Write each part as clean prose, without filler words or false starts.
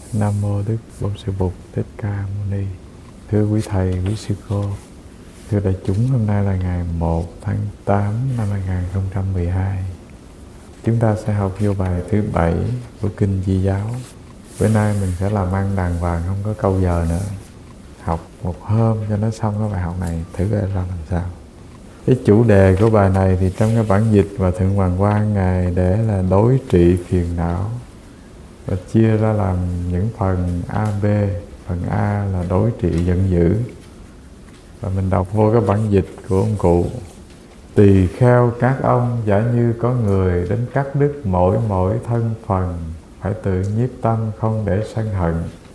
Nam mô Đức Bổn Sư Bụt Thích Ca Mâu Ni. Thưa quý thầy, quý sư cô, thưa đại chúng, hôm nay là ngày 1 tháng 8 năm 2012. Chúng ta sẽ học vô bài thứ 7 của Kinh Di Giáo. Bữa nay mình sẽ làm ăn đàng hoàng, không có câu giờ nữa. Học một hôm cho nó xong cái bài học này, thử ra làm sao. Cái chủ đề của bài này thì trong cái bản dịch và Thượng Hoàng Quang Ngài để là đối trị phiền não, và chia ra làm những phần A, B. Phần A là đối trị giận dữ. Và mình đọc vô cái bản dịch của ông cụ: tỳ kheo các ông giả như có người đến cắt đứt mỗi thân phần, phải tự nhiếp tâm không để sân hận,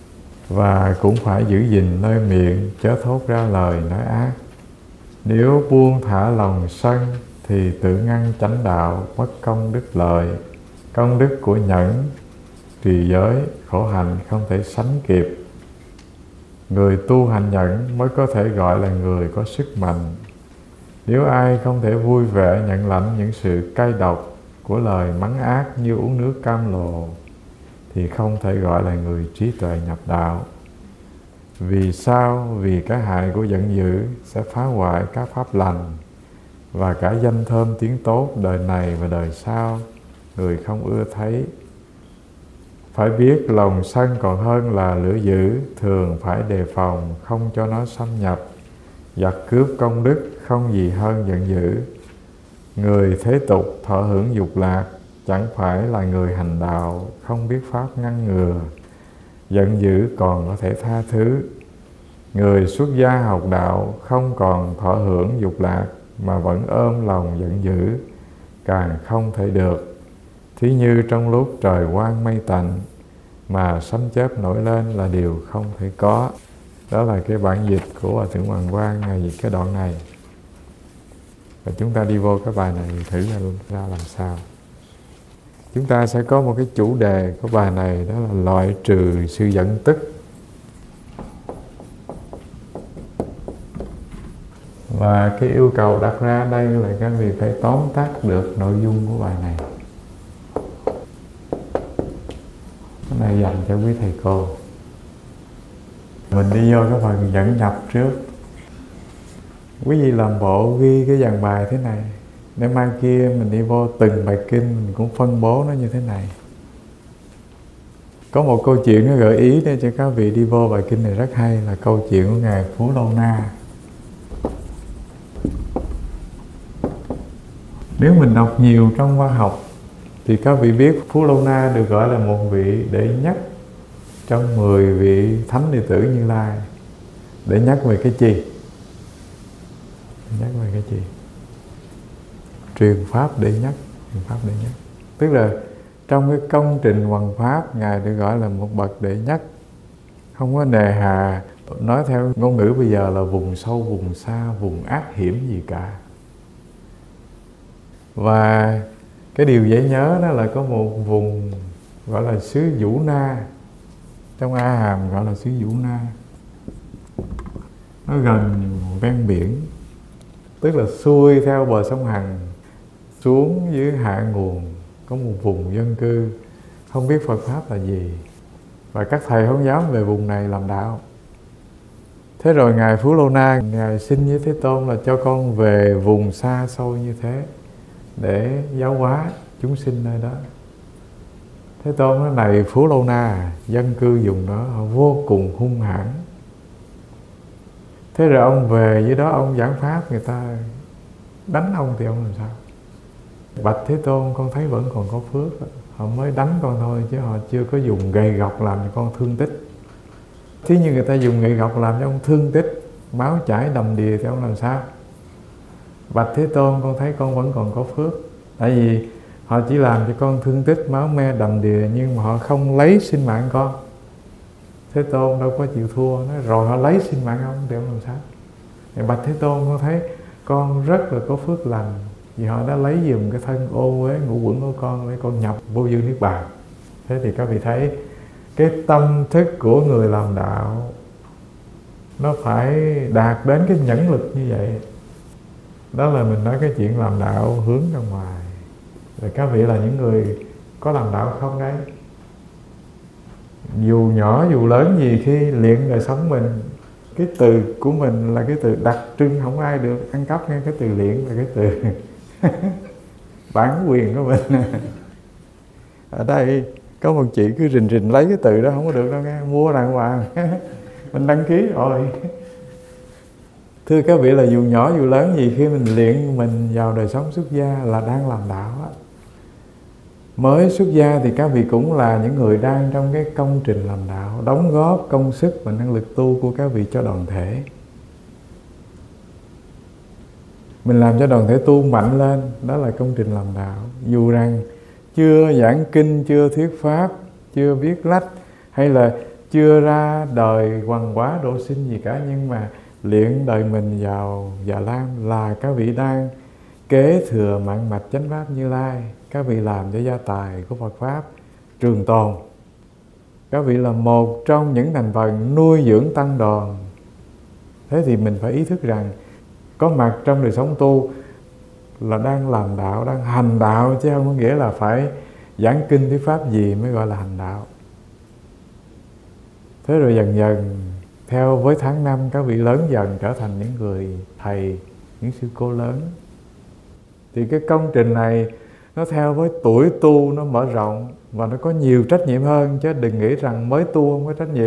và cũng phải giữ gìn nơi miệng chớ thốt ra lời nói ác. Nếu buông thả lòng sân thì tự ngăn chánh đạo, mất công đức lợi. Công đức của nhẫn trì giới khổ hạnh không thể sánh kịp. Người tu hành nhẫn mới có thể gọi là người có sức mạnh. Nếu ai không thể vui vẻ nhận lãnh những sự cay độc của lời mắng ác như uống nước cam lồ, thì không thể gọi là người trí tuệ nhập đạo. Vì sao? Vì cái hại của giận dữ sẽ phá hoại các pháp lành, và cả danh thơm tiếng tốt đời này và đời sau người không ưa thấy. Phải biết lòng sân còn hơn là lửa dữ, thường phải đề phòng không cho nó xâm nhập. Giặc cướp công đức không gì hơn giận dữ. Người thế tục thọ hưởng dục lạc chẳng phải là người hành đạo, không biết pháp ngăn ngừa. Giận dữ còn có thể tha thứ. Người xuất gia học đạo không còn thọ hưởng dục lạc mà vẫn ôm lòng giận dữ, càng không thể được. Thí như trong lúc trời quang mây tạnh mà sấm chớp nổi lên là điều không thể có. Đó là cái bản dịch của Hòa Thượng Hoàng Quang Ngài dịch cái đoạn này. Và chúng ta đi vô cái bài này thử ra làm sao. Chúng ta sẽ có một cái chủ đề của bài này, đó là loại trừ sự giận tức. Và cái yêu cầu đặt ra đây là các vị phải tóm tắt được nội dung của bài này. Cái này dành cho quý thầy cô. Mình đi vô cái phần dẫn nhập trước. Quý vị làm bộ ghi cái dàn bài thế này, để mai kia mình đi vô từng bài kinh mình cũng phân bố nó như thế này. Có một câu chuyện nó gợi ý để cho các vị đi vô bài kinh này rất hay, là câu chuyện của Ngài Phú Lâu Na. Nếu mình đọc nhiều trong văn học thì các vị biết Phú Lâu Na được gọi là một vị đệ nhất trong 10 vị thánh đệ tử Như Lai. Để nhắc về cái gì? Nhắc về cái gì? Truyền pháp đệ nhất. Truyền pháp đệ nhất. Tức là trong cái công trình hoằng pháp, Ngài được gọi là một bậc đệ nhất. Không có nề hà, nói theo ngôn ngữ bây giờ là vùng sâu, vùng xa, vùng ác hiểm gì cả. Và cái điều dễ nhớ đó là có một vùng gọi là xứ Vũ Na. Trong A Hàm gọi là xứ Vũ Na. Nó gần ven biển, tức là xuôi theo bờ sông Hằng xuống dưới hạ nguồn, có một vùng dân cư không biết Phật pháp là gì, và các thầy không dám về vùng này làm đạo. Thế rồi Ngài Phú Lô Na, Ngài xin với Thế Tôn là cho con về vùng xa xôi như thế để giáo hóa chúng sinh nơi đó. Thế Tôn nói: này Phú Lâu Na, dân cư vùng đó họ vô cùng hung hãn. Thế rồi ông về dưới đó ông giảng pháp, người ta đánh ông thì ông làm sao? Bạch Thế Tôn, con thấy vẫn còn có phước, họ mới đánh con thôi, chứ họ chưa có dùng gậy gộc làm cho con thương tích. Thí như người ta dùng gậy gộc làm cho ông thương tích, máu chảy đầm đìa thì ông làm sao? Bạch Thế Tôn, con thấy con vẫn còn có phước. Tại vì họ chỉ làm cho con thương tích, máu me đầm đìa, nhưng mà họ không lấy sinh mạng con. Thế Tôn đâu có chịu thua, nói rồi họ lấy sinh mạng ông thì ông làm sao? Thì Bạch Thế Tôn, con thấy con rất là có phước lành, vì họ đã lấy giùm cái thân ô uế ngũ quẩn của con để con nhập vô vi niết bàn. Thế thì các vị thấy cái tâm thức của người làm đạo nó phải đạt đến cái nhẫn lực như vậy. Đó là mình nói cái chuyện làm đạo hướng ra ngoài. Rồi các vị là những người có làm đạo không đấy? Dù nhỏ dù lớn gì, khi luyện đời sống mình, cái từ của mình là cái từ đặc trưng, không ai được ăn cắp nghe. Cái từ luyện là cái từ bản quyền của mình. Ở đây có một chị cứ rình rình lấy cái từ đó, không có được đâu nghe, mua đàng hoàng. Mình đăng ký rồi. Thưa các vị, là dù nhỏ dù lớn gì, khi mình luyện mình vào đời sống xuất gia là đang làm đạo á. Mới xuất gia thì các vị cũng là những người đang trong cái công trình làm đạo, đóng góp công sức và năng lực tu của các vị cho đoàn thể. Mình làm cho đoàn thể tu mạnh lên, đó là công trình làm đạo. Dù rằng chưa giảng kinh, chưa thuyết pháp, chưa viết lách, hay là chưa ra đời hoằng hóa độ sinh gì cả, nhưng mà luyện đời mình vào Già Lam là các vị đang kế thừa mạng mạch chánh pháp Như Lai. Các vị làm cho gia tài của Phật pháp trường tồn. Các vị là một trong những thành phần nuôi dưỡng tăng đoàn. Thế thì mình phải ý thức rằng có mặt trong đời sống tu là đang làm đạo, đang hành đạo, chứ không có nghĩa là phải giảng kinh thuyết pháp gì mới gọi là hành đạo. Thế rồi dần dần theo với tháng năm, các vị lớn dần trở thành những người thầy, những sư cô lớn. Thì cái công trình này nó theo với tuổi tu nó mở rộng và nó có nhiều trách nhiệm hơn, chứ đừng nghĩ rằng mới tu không có trách nhiệm.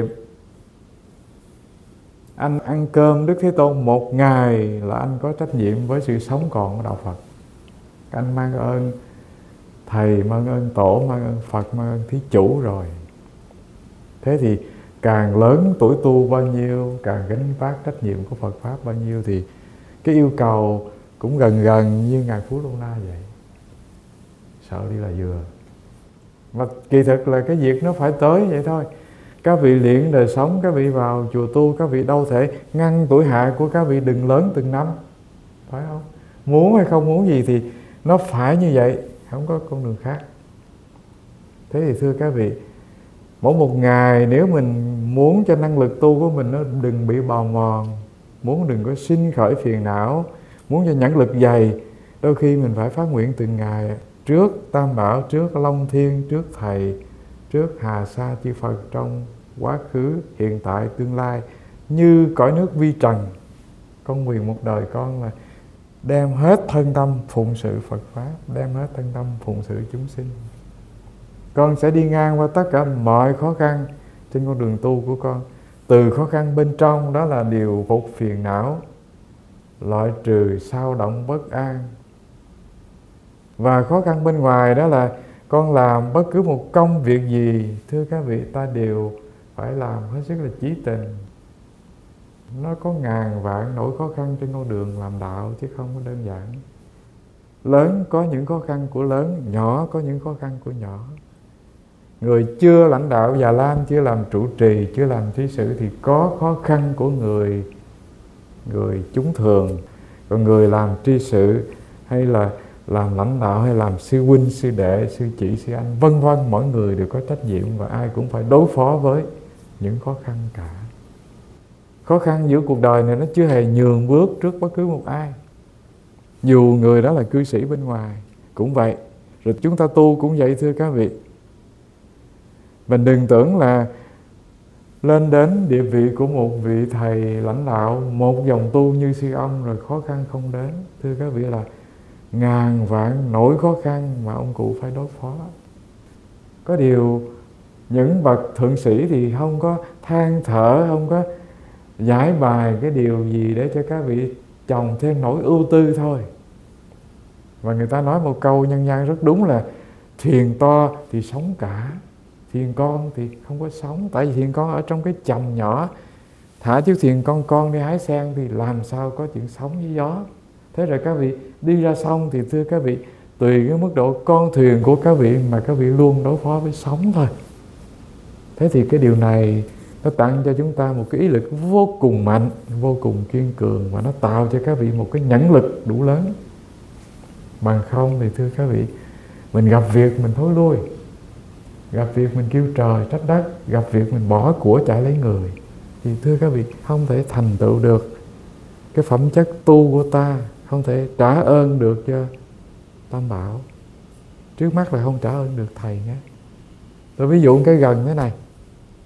Anh ăn cơm Đức Thế Tôn một ngày là anh có trách nhiệm với sự sống còn của đạo Phật. Anh mang ơn thầy, mang ơn tổ, mang ơn Phật, mang ơn thí chủ rồi. Thế thì càng lớn tuổi tu bao nhiêu, càng gánh vác trách nhiệm của Phật pháp bao nhiêu, thì cái yêu cầu cũng gần gần như Ngài Phú Lô Na vậy. Sợ đi là vừa. Và kỳ thực là cái việc nó phải tới vậy thôi. Các vị luyện đời sống, các vị vào chùa tu, các vị đâu thể ngăn tuổi hạ của các vị đừng lớn từng năm, phải không? Muốn hay không muốn gì thì nó phải như vậy, không có con đường khác. Thế thì thưa các vị, mỗi một ngày nếu mình muốn cho năng lực tu của mình nó đừng bị bào mòn, muốn đừng có sinh khởi phiền não, muốn cho nhãn lực dày, đôi khi mình phải phát nguyện từng ngày trước Tam Bảo, trước Long Thiên, trước Thầy, trước Hà Sa chư Phật trong quá khứ, hiện tại, tương lai, như cõi nước vi trần. Con nguyện một đời con là đem hết thân tâm phụng sự Phật pháp, đem hết thân tâm phụng sự chúng sinh. Con sẽ đi ngang qua tất cả mọi khó khăn trên con đường tu của con. Từ khó khăn bên trong, đó là điều phục phiền não, loại trừ sao động bất an. Và khó khăn bên ngoài, đó là con làm bất cứ một công việc gì, thưa các vị, ta đều phải làm hết sức là chí tình. Nó có ngàn vạn nỗi khó khăn trên con đường làm đạo, chứ không có đơn giản. Lớn có những khó khăn của lớn, nhỏ có những khó khăn của nhỏ. Người chưa lãnh đạo Già Lam, chưa làm trụ trì, chưa làm thí sự thì có khó khăn của người chúng thường. Còn người làm tri sự, hay là làm lãnh đạo, hay làm sư huynh, sư đệ, sư chị, sư anh, vân vân, mỗi người đều có trách nhiệm và ai cũng phải đối phó với những khó khăn cả. Khó khăn giữa cuộc đời này nó chưa hề nhường bước trước bất cứ một ai. Dù người đó là cư sĩ bên ngoài cũng vậy. Rồi chúng ta tu cũng vậy, thưa các vị. Mình đừng tưởng là lên đến địa vị của một vị thầy lãnh đạo, một dòng tu như sư ông rồi khó khăn không đến. Thưa các vị, là ngàn vạn nỗi khó khăn mà ông cụ phải đối phó. Có điều những bậc thượng sĩ thì không có than thở, không có giải bài cái điều gì để cho các vị chồng thêm nỗi ưu tư thôi. Và người ta nói một câu nhân gian rất đúng là thuyền to thì sống cả, thuyền con thì không có sống. Tại vì thuyền con ở trong cái chầm nhỏ, thả chiếc thuyền con đi hái sen thì làm sao có chuyện sống với gió. Thế rồi các vị đi ra sông thì thưa các vị, tùy cái mức độ con thuyền của các vị mà các vị luôn đối phó với sóng thôi. Thế thì cái điều này nó tặng cho chúng ta một cái ý lực vô cùng mạnh, vô cùng kiên cường, và nó tạo cho các vị một cái nhẫn lực đủ lớn. Bằng không thì thưa các vị, mình gặp việc mình thối lui, gặp việc mình kêu trời trách đất, gặp việc mình bỏ của chạy lấy người, thì thưa các vị, không thể thành tựu được cái phẩm chất tu của ta, không thể trả ơn được cho Tam Bảo. Trước mắt là không trả ơn được thầy nhé. Tôi ví dụ cái gần thế này.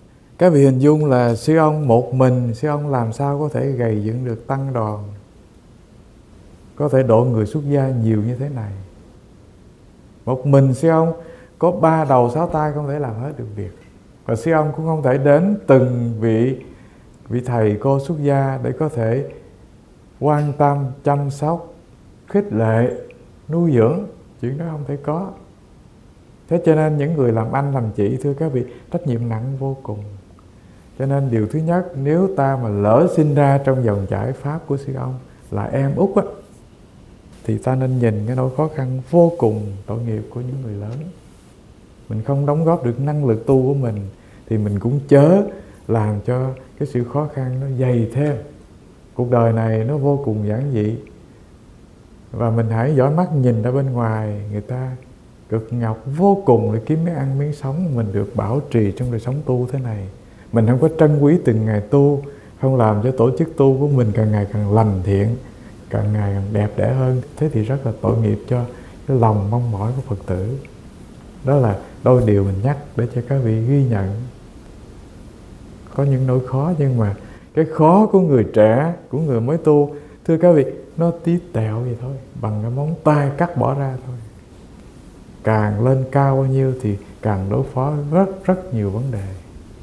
Các vị hình dung là sư ông một mình, sư ông làm sao có thể gầy dựng được tăng đoàn, có thể độ người xuất gia nhiều như thế này. Một mình sư ông có 3 đầu 6 tay không thể làm hết được việc. Và sư ông cũng không thể đến từng vị thầy cô xuất gia để có thể quan tâm, chăm sóc, khích lệ, nuôi dưỡng. Chuyện đó không thể có. Thế cho nên những người làm anh làm chị, thưa các vị, trách nhiệm nặng vô cùng. Cho nên điều thứ nhất, nếu ta mà lỡ sinh ra trong dòng chảy pháp của sư ông là em út á, thì ta nên nhìn cái nỗi khó khăn vô cùng tội nghiệp của những người lớn. Mình không đóng góp được năng lực tu của mình thì mình cũng chớ làm cho cái sự khó khăn nó dày thêm. Cuộc đời này nó vô cùng giản dị, và mình hãy dõi mắt nhìn ra bên ngoài, người ta cực nhọc vô cùng để kiếm miếng ăn miếng sống, mình được bảo trì trong đời sống tu thế này. Mình không có trân quý từng ngày tu, không làm cho tổ chức tu của mình càng ngày càng lành thiện, càng ngày càng đẹp đẽ hơn. Thế thì rất là tội nghiệp cho cái lòng mong mỏi của Phật tử. Đó là đôi điều mình nhắc để cho các vị ghi nhận. Có những nỗi khó, nhưng mà cái khó của người trẻ, của người mới tu, thưa các vị, nó tí tẹo vậy thôi, bằng cái móng tay cắt bỏ ra thôi. Càng lên cao bao nhiêu thì càng đối phó rất nhiều vấn đề.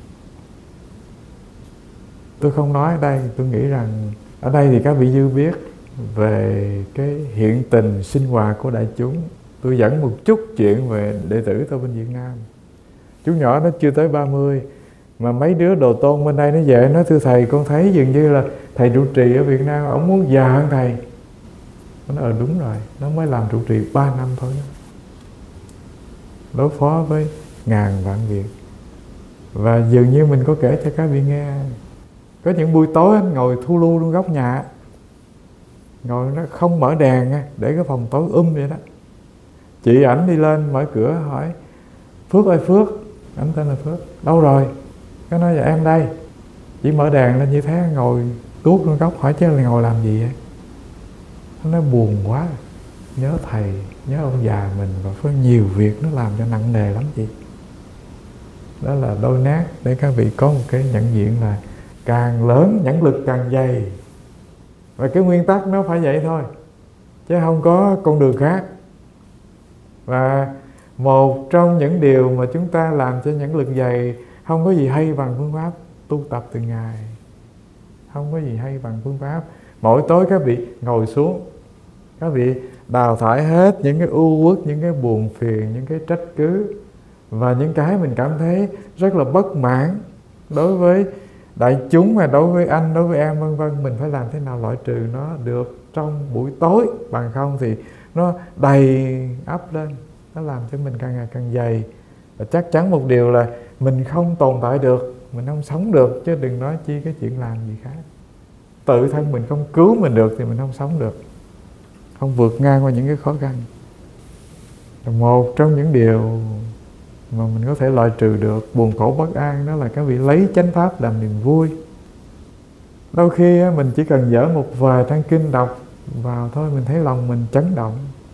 Tôi không nói ở đây, tôi nghĩ rằng ở đây thì các vị dư biết về cái hiện tình sinh hoạt của đại chúng. Tôi dẫn một chút chuyện về đệ tử tôi bên Việt Nam. Chú nhỏ nó chưa tới 30, mà mấy đứa đồ tôn bên đây nó về, nói thưa thầy, con thấy dường như là thầy trụ trì ở Việt Nam ổng muốn già hơn thầy. Nó nói đúng rồi, nó mới làm trụ trì 3 năm thôi đó. Đối phó với ngàn vạn việc. Và dường như mình có kể cho các vị nghe, có những buổi tối anh ngồi thu lưu trong góc nhà, ngồi nó không mở đèn, để cái phòng tối vậy đó. Chị ảnh đi lên mở cửa hỏi: Phước ơi Phước, ảnh tên là Phước, đâu rồi? Cái nói: dạ em đây. Chỉ mở đèn lên như thế, ngồi tuốt trong góc, hỏi chứ là ngồi làm gì vậy? Nó nói buồn quá, nhớ thầy, nhớ ông già mình, và có nhiều việc nó làm cho nặng nề lắm chị. Đó là đôi nát để các vị có một cái nhận diện là càng lớn nhãn lực càng dày. Và cái nguyên tắc nó phải vậy thôi, chứ không có con đường khác. Và một trong những điều mà chúng ta làm cho nhãn lực dày, không có gì hay bằng phương pháp tu tập từng ngày. Không có gì hay bằng phương pháp. Mỗi tối các vị ngồi xuống, các vị đào thải hết những cái ưu uất, những cái buồn phiền, những cái trách cứ, và những cái mình cảm thấy rất là bất mãn đối với đại chúng, và đối với anh, đối với em, vân vân. Mình phải làm thế nào loại trừ nó được trong buổi tối, bằng không thì nó đầy ắp lên, nó làm cho mình càng ngày càng dày. Và chắc chắn một điều là mình không tồn tại được, mình không sống được, chứ đừng nói chi cái chuyện làm gì khác. Tự thân mình không cứu mình được thì mình không sống được, không vượt ngang qua những cái khó khăn. Một trong những điều mà mình có thể loại trừ được buồn khổ bất an, đó là các vị lấy chánh pháp làm niềm vui. Đôi khi mình chỉ cần dở một vài trang kinh đọc vào thôi, mình thấy lòng mình chấn động,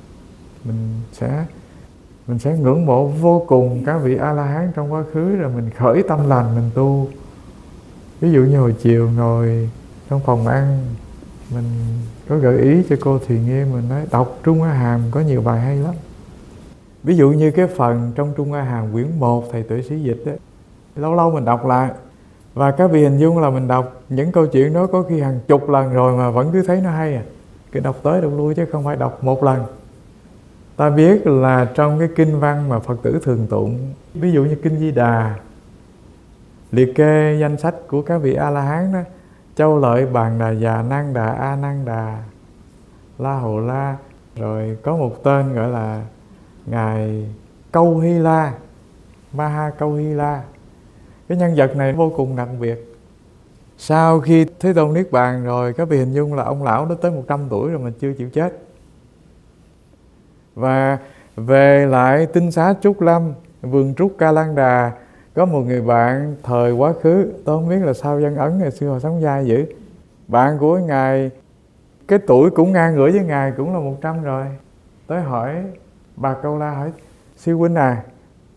mình sẽ ngưỡng mộ vô cùng các vị A-la-hán trong quá khứ, rồi mình khởi tâm lành mình tu. Ví dụ như hồi chiều ngồi trong phòng ăn, mình có gợi ý cho cô Thùy Nghiêm, mình nói đọc Trung A Hàm có nhiều bài hay lắm. Ví dụ như cái phần trong Trung A Hàm quyển 1 thầy Tuệ Sĩ dịch ấy, lâu lâu mình đọc lại, và các vị hình dung là mình đọc những câu chuyện đó có khi hàng chục lần rồi mà vẫn cứ thấy nó hay. Cứ đọc tới đọc lui chứ không phải đọc một lần. Ta biết là trong cái kinh văn mà Phật tử thường tụng, ví dụ như kinh Di Đà, liệt kê danh sách của các vị A-la-hán đó: Châu Lợi, Bàn Đà Già, Nan Đà, A Nan Đà, La Hầu La, rồi có một tên gọi là Ngài Câu Hy La, Maha Câu Hy La. Cái nhân vật này vô cùng đặc biệt. Sau khi Thế Tôn Niết Bàn rồi, các vị hình dung là ông lão đó tới 100 tuổi rồi mà chưa chịu chết. Và về lại tinh xá Trúc Lâm, vườn Trúc Ca Lan Đà, có một người bạn thời quá khứ, tôi không biết là sao dân Ấn ngày xưa họ sống dai dữ. Bạn của Ngài, cái tuổi cũng ngang ngửa với Ngài, cũng là 100 rồi. Tới hỏi bà Câu La, hỏi: sư huynh à,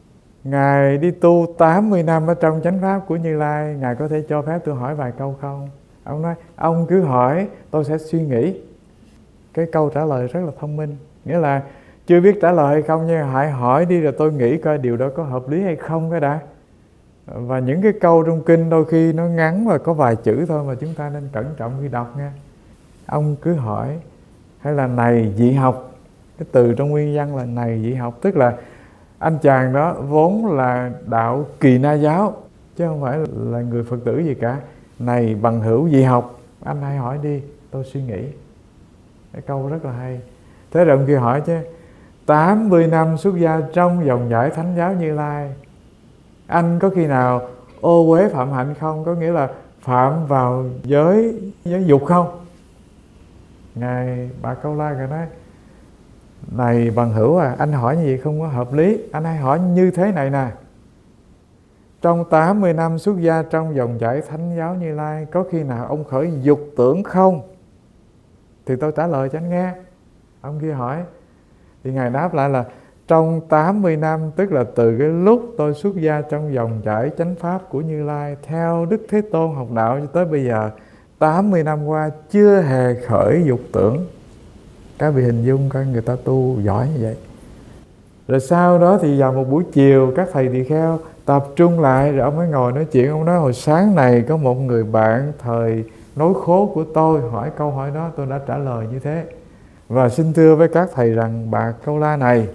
Ngài đi tu 80 năm ở trong chánh pháp của Như Lai, Ngài có thể cho phép tôi hỏi vài câu không? Ông nói, ông cứ hỏi, tôi sẽ suy nghĩ. Cái câu trả lời rất là thông minh. Nghĩa là chưa biết trả lời hay không, nhưng hãy hỏi đi rồi tôi nghĩ coi điều đó có hợp lý hay không cái đã. Và những cái câu trong kinh đôi khi nó ngắn và có vài chữ thôi, mà chúng ta nên cẩn trọng khi đọc nha. Ông cứ hỏi. Hay là này dị học. Cái từ trong nguyên văn là này dị học, tức là anh chàng đó vốn là đạo Kỳ Na giáo, chứ không phải là người Phật tử gì cả. Này bằng hữu dị học, anh hãy hỏi đi, tôi suy nghĩ. Cái câu rất là hay. Thế rồi ông kia hỏi chứ, 80 năm xuất gia trong dòng dõi Thánh giáo Như Lai, anh có khi nào ô uế phạm hạnh không? Có nghĩa là phạm vào giới dục không? Ngài Bà Câu La Ngài nói, này bằng hữu à, anh hỏi như vậy không có hợp lý. Anh hãy hỏi như thế này nè, trong 80 năm xuất gia trong dòng dõi Thánh giáo Như Lai, có khi nào ông khởi dục tưởng không? Thì tôi trả lời cho anh nghe. Ông kia hỏi, thì Ngài đáp lại là trong 80 năm, tức là từ cái lúc tôi xuất gia trong dòng dõi chánh pháp của Như Lai, theo Đức Thế Tôn học đạo cho tới bây giờ, 80 năm qua chưa hề khởi dục tưởng. Các vị hình dung coi người ta tu giỏi như vậy. Rồi sau đó thì vào một buổi chiều, các thầy tỳ kheo tập trung lại, rồi ông mới ngồi nói chuyện. Ông nói, hồi sáng này có một người bạn thời nối khố của tôi hỏi câu hỏi đó, tôi đã trả lời như thế. Và xin thưa với các thầy rằng Bà Câu La này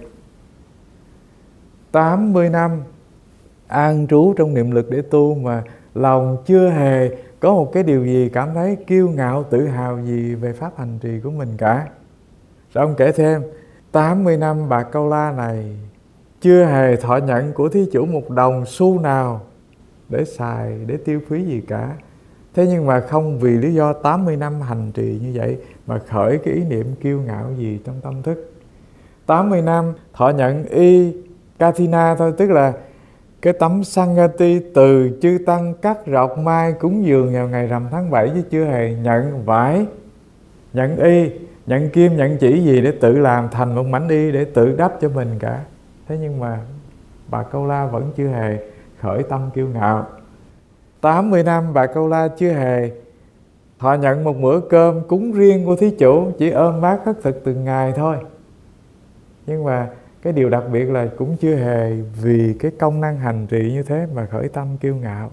80 năm an trú trong niệm lực để tu mà lòng chưa hề có một cái điều gì cảm thấy kiêu ngạo tự hào gì về pháp hành trì của mình cả. Rồi ông kể thêm, 80 năm Bà Câu La này chưa hề thọ nhận của thí chủ một đồng xu nào để xài, để tiêu phí gì cả. Thế nhưng mà không vì lý do 80 năm hành trì như vậy mà khởi cái ý niệm kiêu ngạo gì trong tâm thức. 80 năm thọ nhận y Kathina thôi, tức là cái tấm Sangati từ chư tăng cắt rọc mai cúng dường vào ngày rằm tháng 7, chứ chưa hề nhận vải, nhận y, nhận kim, nhận chỉ gì để tự làm thành một mảnh y để tự đắp cho mình cả. Thế nhưng mà Bà Câu La vẫn chưa hề khởi tâm kiêu ngạo. 80 năm Bà Câu La chưa hề thọ nhận một bữa cơm cúng riêng của thí chủ, chỉ ôm bát khất thực từng ngày thôi. Nhưng mà cái điều đặc biệt là cũng chưa hề vì cái công năng hành trì như thế mà khởi tâm kiêu ngạo.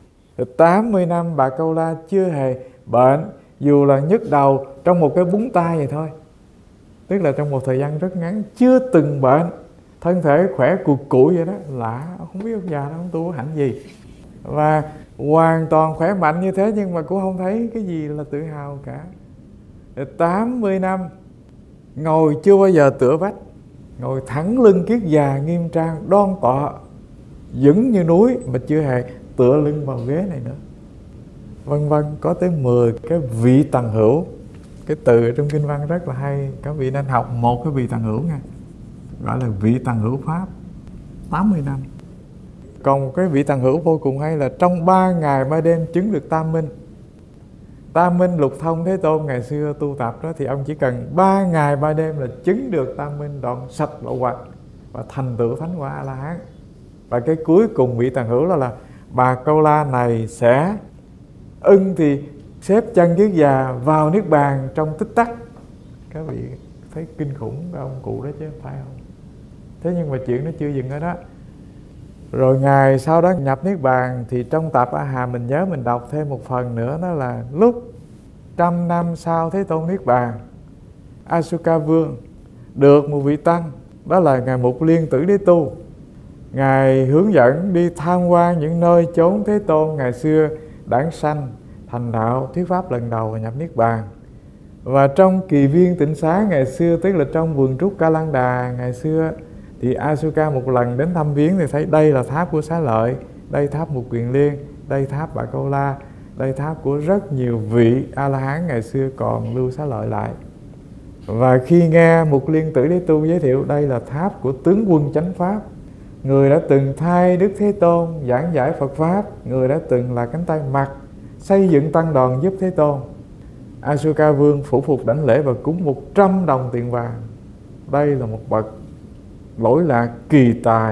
80 năm Bà Câu La chưa hề bệnh, dù là nhức đầu trong một cái búng tay vậy thôi. Tức là trong một thời gian rất ngắn chưa từng bệnh, thân thể khỏe cụt cụi vậy đó. Lạ, không biết ông già đó ông tu hạnh gì. Và hoàn toàn khỏe mạnh như thế nhưng mà cũng không thấy cái gì là tự hào cả. 80 năm ngồi chưa bao giờ tựa vách, ngồi thẳng lưng kiết già nghiêm trang đoan tọa vững như núi mà chưa hề tựa lưng vào ghế này nữa. Vân vân, có tới 10 cái vị tầng hữu. Cái từ trong kinh văn rất là hay, các vị nên học một cái vị tầng hữu nha, gọi là vị tầng hữu pháp. 80 năm. Còn một cái vị tầng hữu vô cùng hay là trong 3 ngày 3 đêm chứng được tam minh. Tam minh Lục Thông Thế Tôn ngày xưa tu tập đó, thì ông chỉ cần 3 ngày 3 đêm là chứng được tam minh, đoạn sạch lậu hoặc và thành tựu thánh quả A La Hán. Và cái cuối cùng vị tầng hữu là Bà Câu La này sẽ thì xếp chân kiết già vào niết bàn trong tích tắc. Các vị thấy kinh khủng cái ông cụ đó chứ phải không? Thế nhưng mà chuyện nó chưa dừng ở đó. Rồi ngày sau đó nhập niết bàn, thì trong tập A Hà mình nhớ mình đọc thêm một phần nữa, đó là lúc 100 năm sau Thế Tôn niết bàn, Asuka Vương được một vị tăng, đó là ngài Mục Liên Tử Đế Tu. Ngài hướng dẫn đi tham quan những nơi chốn Thế Tôn ngày xưa đản sanh thành đạo thuyết pháp lần đầu và nhập niết bàn. Và trong kỳ viên tịnh xá ngày xưa, tức là trong vườn trúc Ca Lan Đà ngày xưa, thì Asuka một lần đến thăm viếng thì thấy đây là tháp của Xá Lợi, đây tháp Mục Kiền Liên, đây tháp Bà Câu La, đây tháp của rất nhiều vị A-la-hán ngày xưa còn lưu Xá Lợi lại. Và khi nghe Mục Liên Tử Đế Tu giới thiệu đây là tháp của tướng quân chánh pháp, người đã từng thay Đức Thế Tôn giảng giải Phật Pháp, người đã từng là cánh tay mặt xây dựng tăng đoàn giúp Thế Tôn, Asuka Vương phủ phục đảnh lễ và cúng 100 đồng tiền vàng. Đây là một bậc lỗi lạc kỳ tài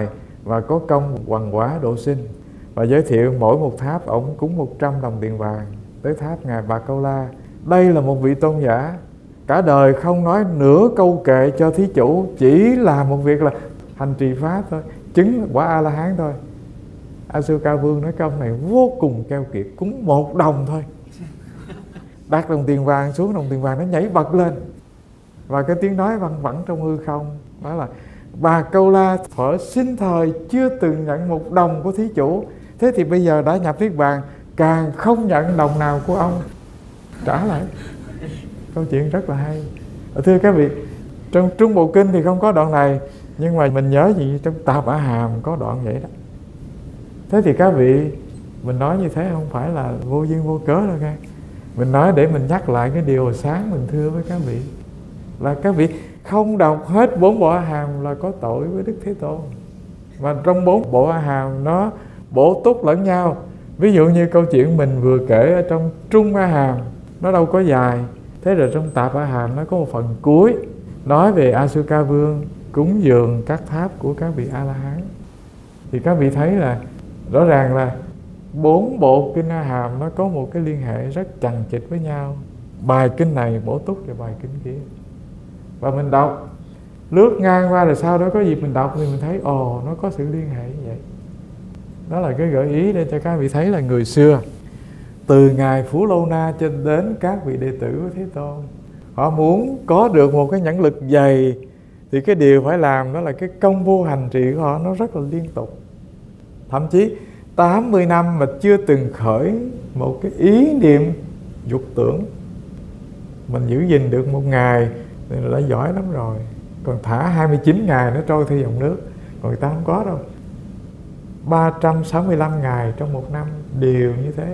và có công hoằng quả độ sinh. Và giới thiệu mỗi một tháp ổng cúng 100 đồng tiền vàng tới tháp ngài Bà Câu La. Đây là một vị tôn giả cả đời không nói nửa câu kệ cho thí chủ, chỉ là một việc là hành trì pháp thôi, chứng quả A-la-hán thôi. Asuka Vương nói câu này vô cùng keo kiệt, cúng 1 đồng thôi, đặt đồng tiền vàng xuống, đồng tiền vàng nó nhảy bật lên, và cái tiếng nói văng vẳng trong hư không đó là: Bà Câu La thuở sinh thời chưa từng nhận 1 đồng của thí chủ, thế thì bây giờ đã nhập Niết Bàn càng không nhận đồng nào của ông. Trả lại. Câu chuyện rất là hay. Thưa các vị, trong Trung Bộ Kinh thì không có đoạn này, nhưng mà mình nhớ gì trong Tạp Ả Hàm có đoạn vậy đó. Thế thì các vị, mình nói như thế không phải là vô duyên vô cớ đâu nghe. Mình nói để mình nhắc lại cái điều sáng mình thưa với các vị, là các vị không đọc hết 4 bộ A Hàm là có tội với Đức Thế Tôn. Và trong 4 bộ A Hàm nó bổ túc lẫn nhau. Ví dụ như câu chuyện mình vừa kể ở trong Trung A Hàm, nó đâu có dài. Thế rồi trong Tạp A Hàm nó có một phần cuối nói về Asuka Vương cúng dường các tháp của các vị A-la-hán. Thì các vị thấy là rõ ràng là 4 bộ kinh A Hàm nó có một cái liên hệ rất chằng chịt với nhau. Bài kinh này bổ túc cho bài kinh kia. Và mình đọc lướt ngang qua rồi sau đó có dịp mình đọc thì mình thấy nó có sự liên hệ như vậy. Đó là cái gợi ý để cho các vị thấy là người xưa, từ ngài Phú Lâu Na cho đến các vị đệ tử của Thế Tôn, họ muốn có được một cái nhãn lực dày thì cái điều phải làm đó là cái công phu hành trì của họ nó rất là liên tục. Thậm chí 80 năm mà chưa từng khởi một cái ý niệm dục tưởng, mình giữ gìn được 1 ngày thì đã giỏi lắm rồi. Còn thả 29 ngày nó trôi theo dòng nước, còn người ta không có đâu. 365 ngày trong 1 năm đều như thế,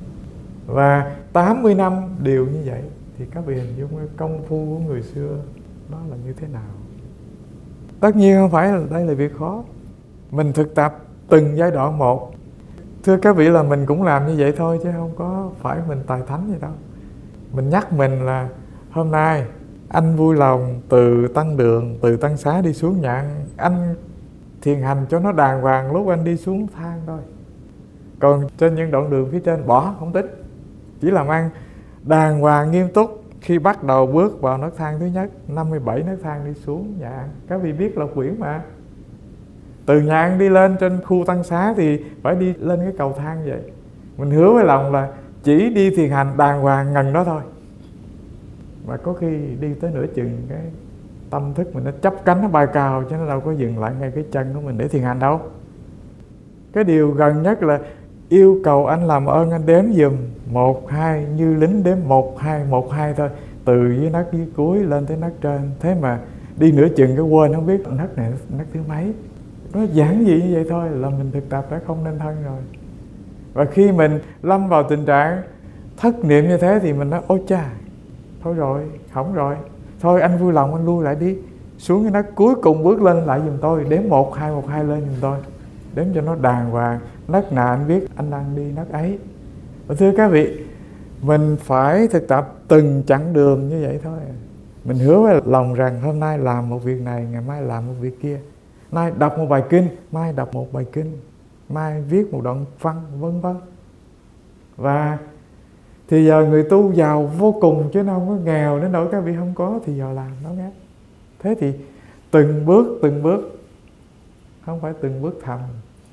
và 80 năm đều như vậy. Thì các vị hình dung cái công phu của người xưa đó là như thế nào. Tất nhiên không phải là đây là việc khó. Mình thực tập từng giai đoạn một. Thưa các vị, là mình cũng làm như vậy thôi, chứ không có phải mình tài thánh gì đâu. Mình nhắc mình là hôm nay anh vui lòng từ Tăng Đường, từ Tăng Xá đi xuống nhà anh thiền hành cho nó đàng hoàng lúc anh đi xuống thang thôi. Còn trên những đoạn đường phía trên bỏ không tích, chỉ làm ăn đàng hoàng nghiêm túc. Khi bắt đầu bước vào nấc thang thứ nhất, 57 nấc thang đi xuống nhà ăn. Các vị biết Lộc Quyển mà, từ nhà ăn đi lên trên khu Tăng Xá thì phải đi lên cái cầu thang vậy. Mình hứa với lòng là chỉ đi thiền hành đàng hoàng ngần đó thôi. Mà có khi đi tới nửa chừng cái tâm thức mình nó chấp cánh nó bay cao, chứ nó đâu có dừng lại ngay cái chân của mình để thiền hành đâu. Cái điều gần nhất là yêu cầu anh làm ơn anh đếm giùm 1, 2, như lính đếm 1, 2, 1, 2 thôi, từ dưới nấc dưới cuối lên tới nấc trên. Thế mà đi nửa chừng cái quên không biết nấc này nấc thứ mấy. Nó giản dị như vậy thôi là mình thực tập đã không nên thân rồi. Và khi mình lâm vào tình trạng thất niệm như thế thì mình nói ôi cha, thôi rồi, hỏng rồi, thôi anh vui lòng anh lui lại đi, xuống cái nấc cuối cùng bước lên lại giùm tôi, đếm 1, 2, 1, 2 lên giùm tôi, đếm cho nó đàng hoàng, nấc nào anh biết anh đang đi nấc ấy. Và thưa các vị, mình phải thực tập từng chặng đường như vậy thôi. Mình hứa với lòng rằng hôm nay làm một việc này, ngày mai làm một việc kia, nay đọc một bài kinh, mai đọc một bài kinh, mai viết một đoạn văn, vân vân. Và thì giờ người tu giàu vô cùng, chứ nó không có nghèo đến nỗi các vị không có thì giờ làm đó nghe. Thế thì từng bước, không phải từng bước thầm.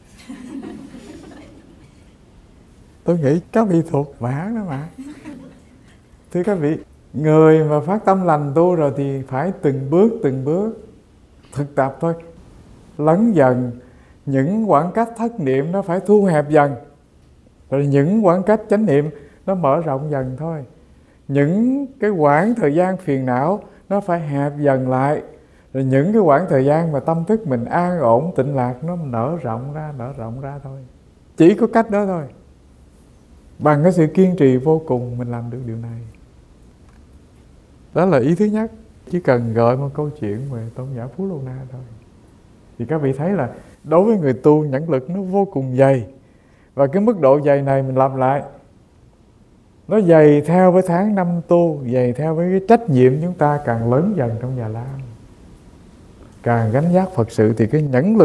Tôi nghĩ các vị thuộc bản đó mà. Thưa các vị, người mà phát tâm lành tu rồi thì phải từng bước thực tập thôi. Lấn dần, những khoảng cách thất niệm nó phải thu hẹp dần, rồi những khoảng cách chánh niệm nó mở rộng dần thôi. Những cái khoảng thời gian phiền não nó phải hẹp dần lại, rồi những cái khoảng thời gian mà tâm thức mình an ổn tịnh lạc nó nở rộng ra thôi. Chỉ có cách đó thôi. Bằng cái sự kiên trì vô cùng mình làm được điều này. Đó là ý thứ nhất. Chỉ cần gợi một câu chuyện về tôn giả Phú Lâu Na thôi, thì các vị thấy là đối với người tu nhãn lực nó vô cùng dày. Và cái mức độ dày này mình làm lại, nó dày theo với tháng năm tu, dày theo với cái trách nhiệm chúng ta càng lớn dần trong Già Lam. Càng gánh vác Phật sự thì cái nhẫn lực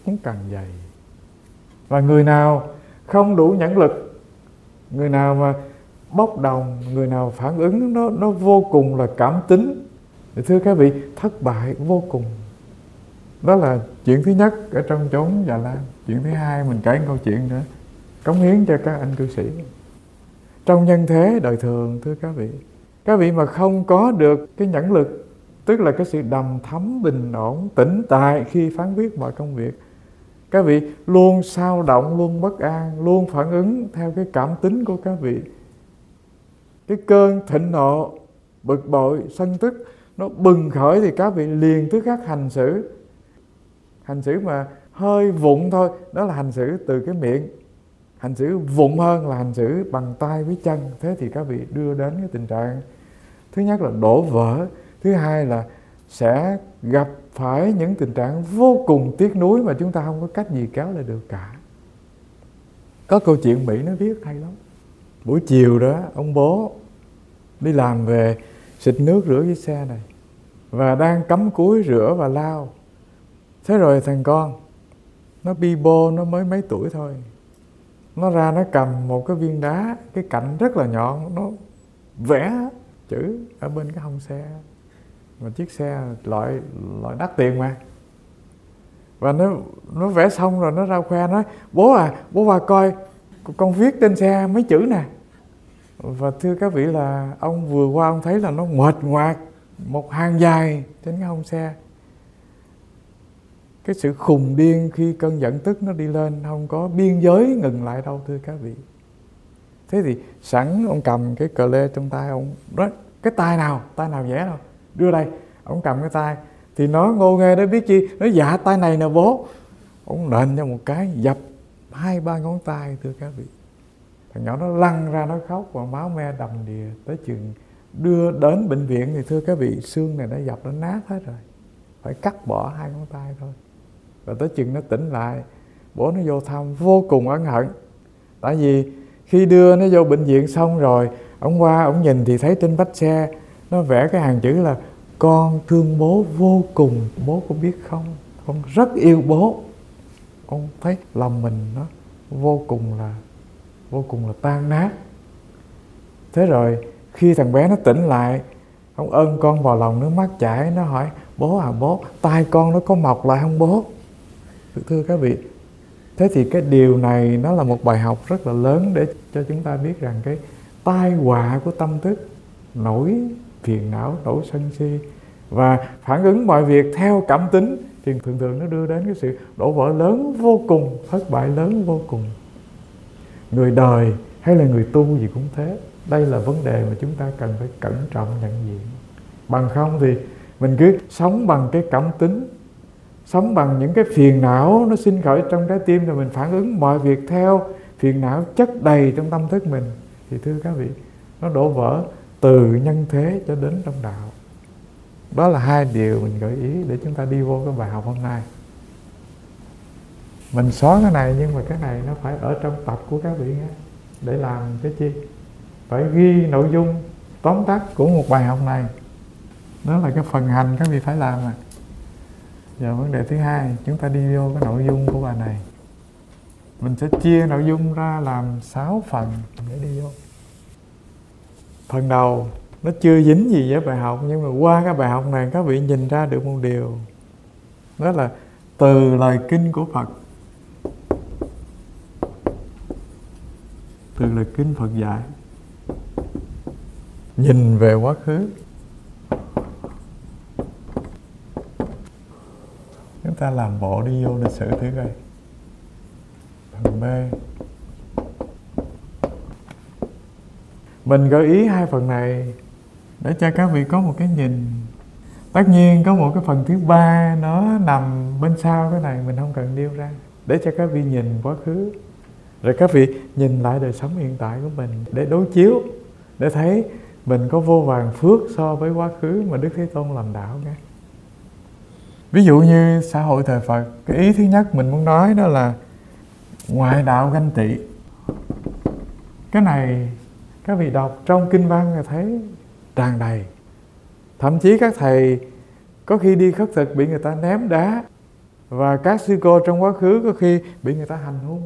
cũng càng dày. Và người nào không đủ nhãn lực, người nào mà bốc đồng, người nào phản ứng nó vô cùng là cảm tính, thì thưa các vị, thất bại vô cùng. Đó là chuyện thứ nhất ở trong chốn Già Lam. Chuyện thứ hai, mình kể một câu chuyện nữa, cống hiến cho các anh cư sĩ. Trong nhân thế đời thường, thưa các vị mà không có được cái nhãn lực, tức là cái sự đằm thắm, bình ổn, tĩnh tại khi phán quyết mọi công việc, các vị luôn xao động, luôn bất an, luôn phản ứng theo cái cảm tính của các vị. Cái cơn thịnh nộ, bực bội, sân tức nó bừng khởi thì các vị liền tức khắc hành xử. Hành xử mà hơi vụng thôi, đó là hành xử từ cái miệng. Hành xử vụng hơn là hành xử bằng tay với chân. Thế thì các vị đưa đến cái tình trạng, thứ nhất là đổ vỡ, thứ hai là sẽ gặp phải những tình trạng vô cùng tiếc nuối mà chúng ta không có cách gì kéo lại được cả. Có câu chuyện Mỹ nó viết hay lắm. Buổi chiều đó, ông bố đi làm về, xịt nước rửa cái xe này và đang cắm cúi rửa và lau. Thế rồi thằng con, nó bi bô, nó mới mấy tuổi thôi, nó ra nó cầm một cái viên đá, cái cạnh rất là nhọn, nó vẽ chữ ở bên cái hông xe. Mà chiếc xe loại đắt tiền mà. Và nó vẽ xong rồi nó ra khoe, nói: bố vào coi, con viết trên xe mấy chữ nè. Và thưa các vị là ông vừa qua ông thấy là nó ngoạch ngoạc một hàng dài trên cái hông xe. Cái sự khùng điên khi cơn giận tức nó đi lên không có biên giới ngừng lại đâu, thưa các vị. Thế thì sẵn ông cầm cái cờ lê trong tay, ông nói: cái tay nào vẽ đâu, đưa đây. Ông cầm cái tay thì nó ngô nghê đó biết chi, nó: dạ tay này nè bố. Ông nện cho một cái, dập 2-3 ngón tay, thưa các vị. Thằng nhỏ nó lăn ra nó khóc và máu me đầm đìa. Tới chừng đưa đến bệnh viện thì thưa các vị, xương này nó dập, nó nát hết rồi, phải cắt bỏ 2 ngón tay thôi. Và tới chừng nó tỉnh lại, bố nó vô thăm vô cùng ân hận. Tại vì khi đưa nó vô bệnh viện xong rồi, ông qua ông nhìn thì thấy trên vách xe nó vẽ cái hàng chữ là: con thương bố vô cùng, bố có biết không, con rất yêu bố. Ông thấy lòng mình nó vô cùng là tan nát. Thế rồi khi thằng bé nó tỉnh lại, ông ôm con vào lòng, nước mắt chảy, nó hỏi: bố à bố, tay con nó có mọc lại không bố? Thưa các vị, thế thì cái điều này nó là một bài học rất là lớn để cho chúng ta biết rằng cái tai họa của tâm thức, nổi phiền não, nổi sân si và phản ứng mọi việc theo cảm tính thì thường nó đưa đến cái sự đổ vỡ lớn vô cùng, thất bại lớn vô cùng. Người đời hay là người tu gì cũng thế. Đây là vấn đề mà chúng ta cần phải cẩn trọng nhận diện. Bằng không thì mình cứ sống bằng cái cảm tính, sống bằng những cái phiền não nó sinh khởi trong trái tim, rồi mình phản ứng mọi việc theo phiền não chất đầy trong tâm thức mình. Thì thưa các vị, nó đổ vỡ từ nhân thế cho đến trong đạo. Đó là 2 điều mình gợi ý để chúng ta đi vô cái bài học hôm nay. Mình xóa cái này, nhưng mà cái này nó phải ở trong tập của các vị nghe. Để làm cái chi? Phải ghi nội dung tóm tắt của một bài học này. Đó là cái phần hành các vị phải làm. Giờ vấn đề thứ hai, chúng ta đi vô cái nội dung của bài này. Mình sẽ chia nội dung ra làm 6 phần để đi vô. Phần đầu nó chưa dính gì với bài học, nhưng mà qua cái bài học này các vị nhìn ra được một điều, đó là từ lời kinh của Phật, từ lời kinh Phật dạy, nhìn về quá khứ. Chúng ta làm bộ đi vô lịch sử thử coi. Phần B, mình gợi ý 2 phần này để cho các vị có một cái nhìn. Tất nhiên có một cái phần thứ 3 nó nằm bên sau cái này, mình không cần nêu ra, để cho các vị nhìn quá khứ, rồi các vị nhìn lại đời sống hiện tại của mình để đối chiếu, để thấy mình có vô vàn phước so với quá khứ mà Đức Thế Tôn làm đạo nghe. Ví dụ như xã hội thời Phật, cái ý thứ nhất mình muốn nói đó là ngoại đạo ganh tị. Cái này các vị đọc trong kinh văn là thấy tràn đầy. Thậm chí các thầy có khi đi khất thực bị người ta ném đá, Và các sư cô trong quá khứ có khi bị người ta hành hung,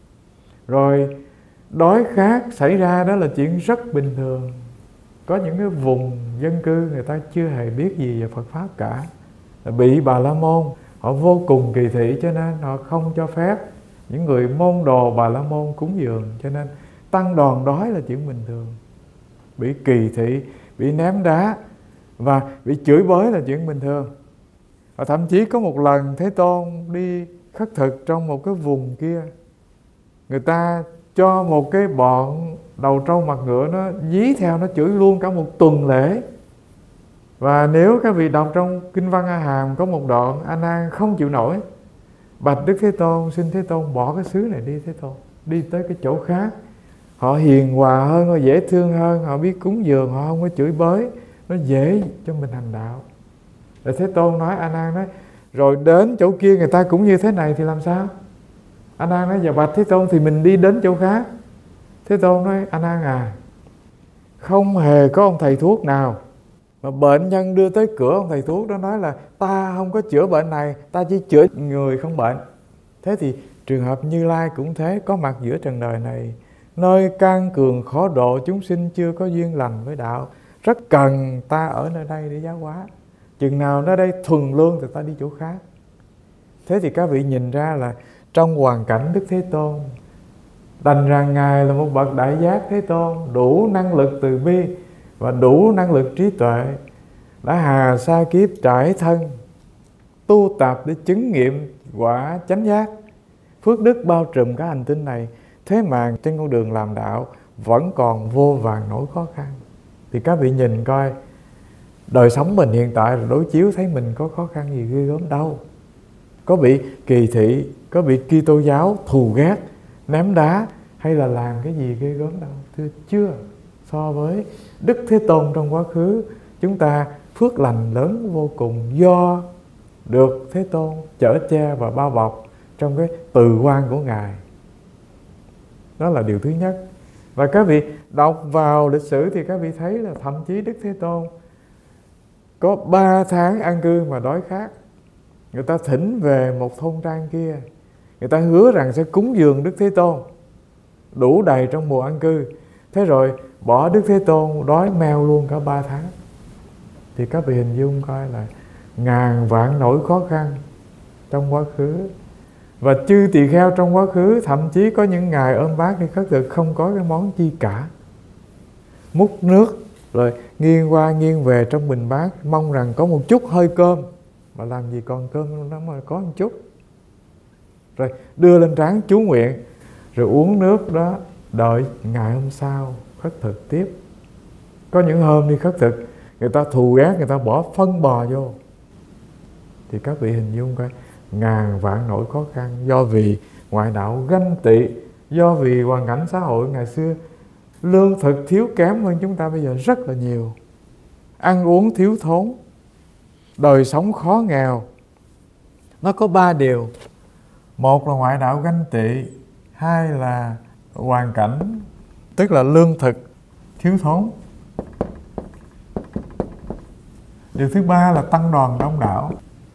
rồi đói khát xảy ra, đó là chuyện rất bình thường. Có những cái vùng dân cư người ta chưa hề biết gì về Phật Pháp cả, bị Bà La Môn họ vô cùng kỳ thị, cho nên họ không cho phép những người môn đồ Bà La Môn cúng dường. Cho nên tăng đoàn đói là chuyện bình thường, bị kỳ thị, bị ném đá và bị chửi bới là chuyện bình thường. Và thậm chí có một lần Thế Tôn đi khất thực trong một cái vùng kia, người ta cho một cái bọn đầu trâu mặt ngựa nó dí theo, nó chửi luôn cả một tuần lễ. Và nếu các vị đọc trong Kinh Văn A Hàm có một đoạn, A Nan không chịu nổi, bạch Đức Thế Tôn, xin Thế Tôn bỏ cái xứ này đi. Thế Tôn đi tới cái chỗ khác, họ hiền hòa hơn, họ dễ thương hơn, họ biết cúng dường, họ không có chửi bới, nó dễ cho mình hành đạo. Rồi Thế Tôn nói, A Nan nói, rồi đến chỗ kia người ta cũng như thế này thì làm sao? A Nan nói, dạ bạch Thế Tôn, thì mình đi đến chỗ khác. Thế Tôn nói, A Nan à, không hề có ông thầy thuốc nào mà bệnh nhân đưa tới cửa ông thầy thuốc đó nói là ta không có chữa bệnh này, ta chỉ chữa người không bệnh. Thế thì trường hợp Như Lai cũng thế, có mặt giữa trần đời này, nơi can cường khó độ chúng sinh chưa có duyên lành với đạo, rất cần ta ở nơi đây để giáo hóa. Chừng nào nơi đây thuần lương thì ta đi chỗ khác. Thế thì các vị nhìn ra là trong hoàn cảnh Đức Thế Tôn, đành rằng Ngài là một bậc đại giác Thế Tôn, đủ năng lực từ bi và đủ năng lực trí tuệ, đã hà sa kiếp trải thân tu tập để chứng nghiệm quả chánh giác, phước đức bao trùm cả hành tinh này. Thế mà trên con đường làm đạo vẫn còn vô vàn nỗi khó khăn. Thì các vị nhìn coi đời sống mình hiện tại rồi đối chiếu thấy mình có khó khăn gì ghê gớm đâu. Có bị kỳ thị, có bị Kitô giáo thù ghét, ném đá hay là làm cái gì ghê gớm đâu. Thưa chưa. So với Đức Thế Tôn trong quá khứ, chúng ta phước lành lớn vô cùng do được Thế Tôn chở che và bao bọc trong cái từ quan của Ngài. Đó là điều thứ nhất. Và các vị đọc vào lịch sử thì các vị thấy là thậm chí Đức Thế Tôn có 3 tháng an cư mà đói khát. Người ta thỉnh về một thôn trang kia, người ta hứa rằng sẽ cúng dường Đức Thế Tôn đủ đầy trong mùa an cư. Thế rồi bỏ Đức Thế Tôn đói meo luôn cả 3 tháng. Thì các vị hình dung coi là ngàn vạn nỗi khó khăn trong quá khứ. Và chư tỳ kheo trong quá khứ thậm chí có những ngày ôm bát đi khất thực không có cái món chi cả, múc nước rồi nghiêng qua nghiêng về trong bình bát, mong rằng có một chút hơi cơm, mà làm gì còn cơm đó mà có một chút. Rồi đưa lên trán chú nguyện, rồi uống nước đó, đợi ngày hôm sau khất thực tiếp. Có những hôm đi khất thực người ta thù ghét, người ta bỏ phân bò vô. Thì các vị hình dung coi, ngàn vạn nỗi khó khăn do vì ngoại đạo ganh tị, do vì hoàn cảnh xã hội ngày xưa lương thực thiếu kém hơn chúng ta bây giờ rất là nhiều, ăn uống thiếu thốn, đời sống khó nghèo. Nó có 3 điều. Một là ngoại đạo ganh tị, hai là hoàn cảnh tức là lương thực thiếu thốn, điều thứ ba là tăng đoàn đông đảo.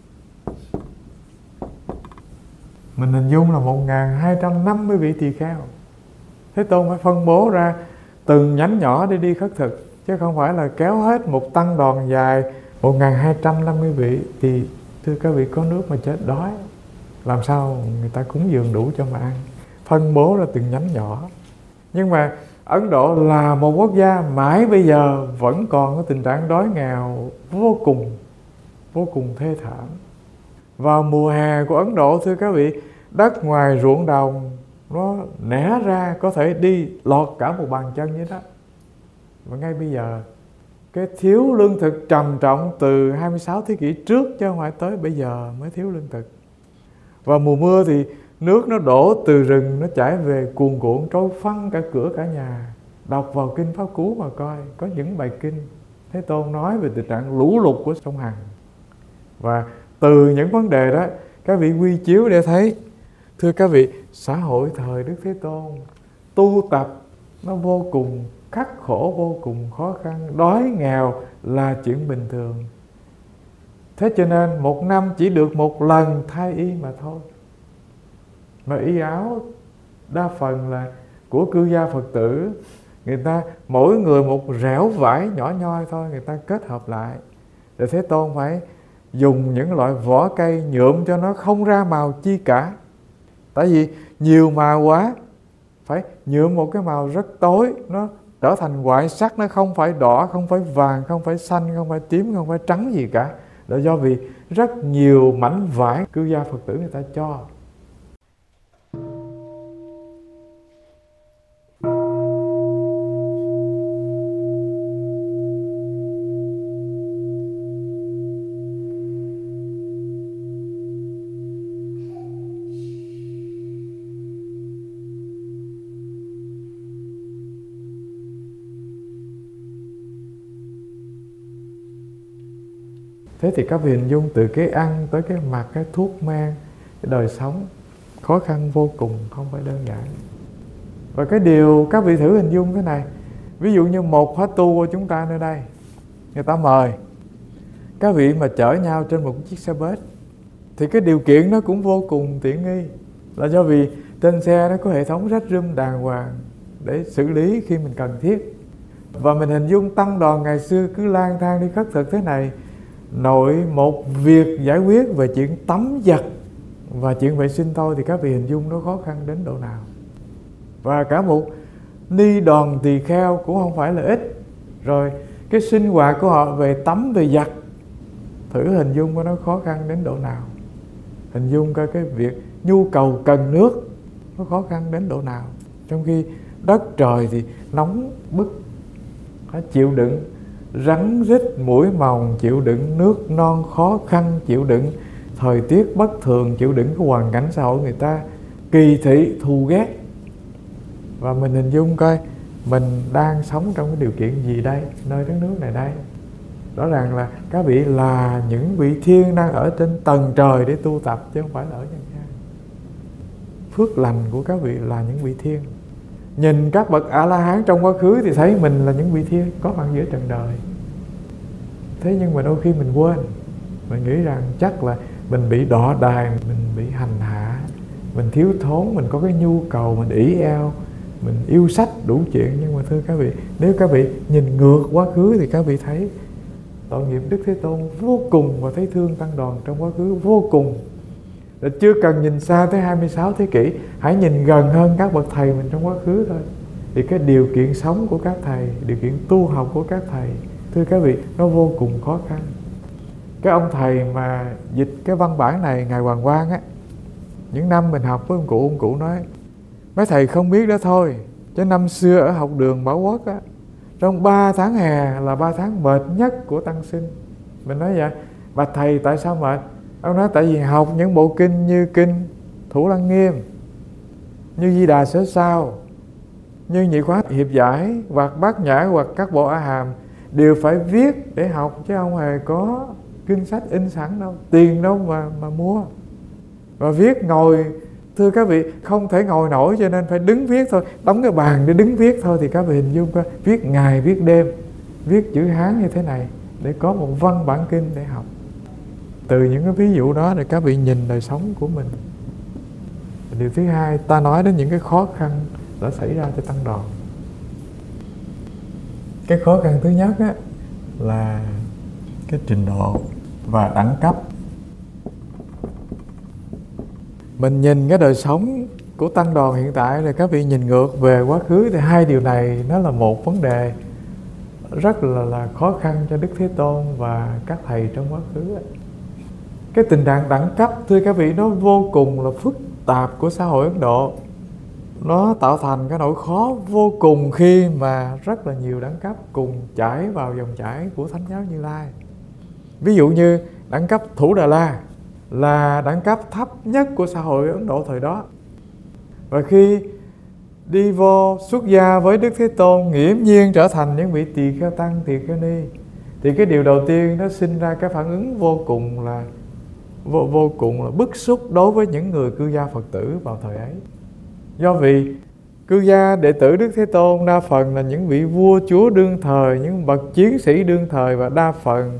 Mình hình dung là 1250 vị tỳ kheo. Thế Tôn phải phân bố ra từng nhánh nhỏ để đi khất thực, chứ không phải là kéo hết một tăng đoàn dài 1250 vị. Thì thưa các vị, có nước mà chết đói, làm sao người ta cúng dường đủ cho mà ăn. Phân bố ra từng nhánh nhỏ. Nhưng mà Ấn Độ là một quốc gia mãi bây giờ vẫn còn có tình trạng đói nghèo vô cùng thê thảm. Vào mùa hè của Ấn Độ, thưa các vị, đất ngoài ruộng đồng nó nẻ ra có thể đi lọt cả một bàn chân vậy đó. Và ngay bây giờ cái thiếu lương thực trầm trọng từ 26 thế kỷ trước, chứ không phải tới bây giờ mới thiếu lương thực. Và mùa mưa thì nước nó đổ từ rừng, nó chảy về cuồn cuộn trôi phăng cả cửa cả nhà. Đọc vào Kinh Pháp Cú mà coi, có những bài kinh Thế Tôn nói về tình trạng lũ lụt của sông Hằng. Và từ những vấn đề đó các vị quy chiếu để thấy, thưa các vị, xã hội thời Đức Thế Tôn tu tập nó vô cùng khắc khổ, vô cùng khó khăn, đói nghèo là chuyện bình thường. Thế cho nên một năm chỉ được một lần thay y mà thôi. Mà y áo đa phần là của cư gia Phật tử, người ta mỗi người một rẻo vải nhỏ nhoi thôi, người ta kết hợp lại. Để Thế Tôn phải dùng những loại vỏ cây nhuộm cho nó không ra màu chi cả. Tại vì nhiều màu quá, phải nhuộm một cái màu rất tối, nó trở thành ngoại sắc, nó không phải đỏ, không phải vàng, không phải xanh, không phải tím, không phải trắng gì cả. Là do vì rất nhiều mảnh vải cư gia Phật tử người ta cho. Thế thì các vị hình dung từ cái ăn tới cái mặc, cái thuốc men, cái đời sống khó khăn vô cùng, không phải đơn giản. Và cái điều các vị thử hình dung thế này, ví dụ như một khóa tu của chúng ta nơi đây, người ta mời các vị mà chở nhau trên một chiếc xe bus, thì cái điều kiện nó cũng vô cùng tiện nghi. Là do vì trên xe nó có hệ thống rách rưm đàng hoàng để xử lý khi mình cần thiết. Và mình hình dung tăng đoàn ngày xưa cứ lang thang đi khất thực thế này, nội một việc giải quyết về chuyện tắm giặt và chuyện vệ sinh thôi, thì các vị hình dung nó khó khăn đến độ nào. Và cả một ni đoàn tỳ kheo cũng không phải là ít. Rồi cái sinh hoạt của họ về tắm, về giặt, thử hình dung của nó khó khăn đến độ nào. Hình dung coi cái việc nhu cầu cần nước nó khó khăn đến độ nào. Trong khi đất trời thì nóng bức, phải chịu đựng rắn rít muỗi mòng, chịu đựng nước non khó khăn, chịu đựng thời tiết bất thường, chịu đựng cái hoàn cảnh xã hội người ta kỳ thị, thù ghét. Và mình hình dung coi mình đang sống trong cái điều kiện gì đây, nơi đất nước này đây. Rõ ràng là các vị là những vị thiên đang ở trên tầng trời để tu tập, chứ không phải là ở nhân gian. Phước lành của các vị là những vị thiên. Nhìn các bậc A-la-hán trong quá khứ thì thấy mình là những vị thiên có mặt giữa trần đời. Thế nhưng mà đôi khi mình quên, mình nghĩ rằng chắc là mình bị đọa đài, mình bị hành hạ, mình thiếu thốn, mình có cái nhu cầu, mình ỷ eo, mình yêu sách đủ chuyện. Nhưng mà thưa các vị, nếu các vị nhìn ngược quá khứ thì các vị thấy tội nghiệp Đức Thế Tôn vô cùng, và thấy thương tăng đoàn trong quá khứ vô cùng. Là chưa cần nhìn xa tới 26 thế kỷ, hãy nhìn gần hơn các bậc thầy mình trong quá khứ thôi, thì cái điều kiện sống của các thầy, điều kiện tu học của các thầy, thưa các vị, nó vô cùng khó khăn. Cái ông thầy mà dịch cái văn bản này, Ngài Hoàng Quang á, những năm mình học với ông cụ nói mấy thầy không biết đó thôi, chứ năm xưa ở học đường Bảo Quốc á, trong 3 tháng hè là 3 tháng mệt nhất của tăng sinh. Mình nói vậy, bạch thầy tại sao mệt? Ông nói tại vì học những bộ kinh như kinh Thủ Lăng Nghiêm, như Di Đà Sớ Sao, như Nhị Khóa Hiệp Giải, hoặc Bát Nhã, hoặc các bộ A Hàm, đều phải viết để học, chứ không hề có kinh sách in sẵn đâu, tiền đâu mà mua. Và viết ngồi, thưa các vị, không thể ngồi nổi cho nên phải đứng viết thôi, đóng cái bàn để đứng viết thôi. Thì các vị hình dung coi, viết ngày viết đêm, viết chữ Hán như thế này để có một văn bản kinh để học. Từ những cái ví dụ đó để các vị nhìn đời sống của mình. Điều thứ hai, ta nói đến những cái khó khăn đã xảy ra cho tăng đoàn. Cái khó khăn thứ nhất á, là cái trình độ và đẳng cấp. Mình nhìn cái đời sống của tăng đoàn hiện tại, là các vị nhìn ngược về quá khứ, thì hai điều này nó là một vấn đề rất là khó khăn cho Đức Thế Tôn và các thầy trong quá khứ. Cái tình trạng đẳng cấp, thưa các vị, nó vô cùng là phức tạp của xã hội Ấn Độ. Nó tạo thành cái nỗi khó vô cùng khi mà rất là nhiều đẳng cấp cùng chảy vào dòng chảy của Thánh giáo Như Lai. Ví dụ như đẳng cấp Thủ Đà La là đẳng cấp thấp nhất của xã hội Ấn Độ thời đó. Và khi đi vô xuất gia với Đức Thế Tôn, nghiễm nhiên trở thành những vị tỳ kheo tăng, tỳ kheo ni, thì cái điều đầu tiên nó sinh ra cái phản ứng vô cùng là bức xúc đối với những người cư gia Phật tử vào thời ấy. Do vì cư gia đệ tử Đức Thế Tôn đa phần là những vị vua chúa đương thời, những bậc chiến sĩ đương thời, và đa phần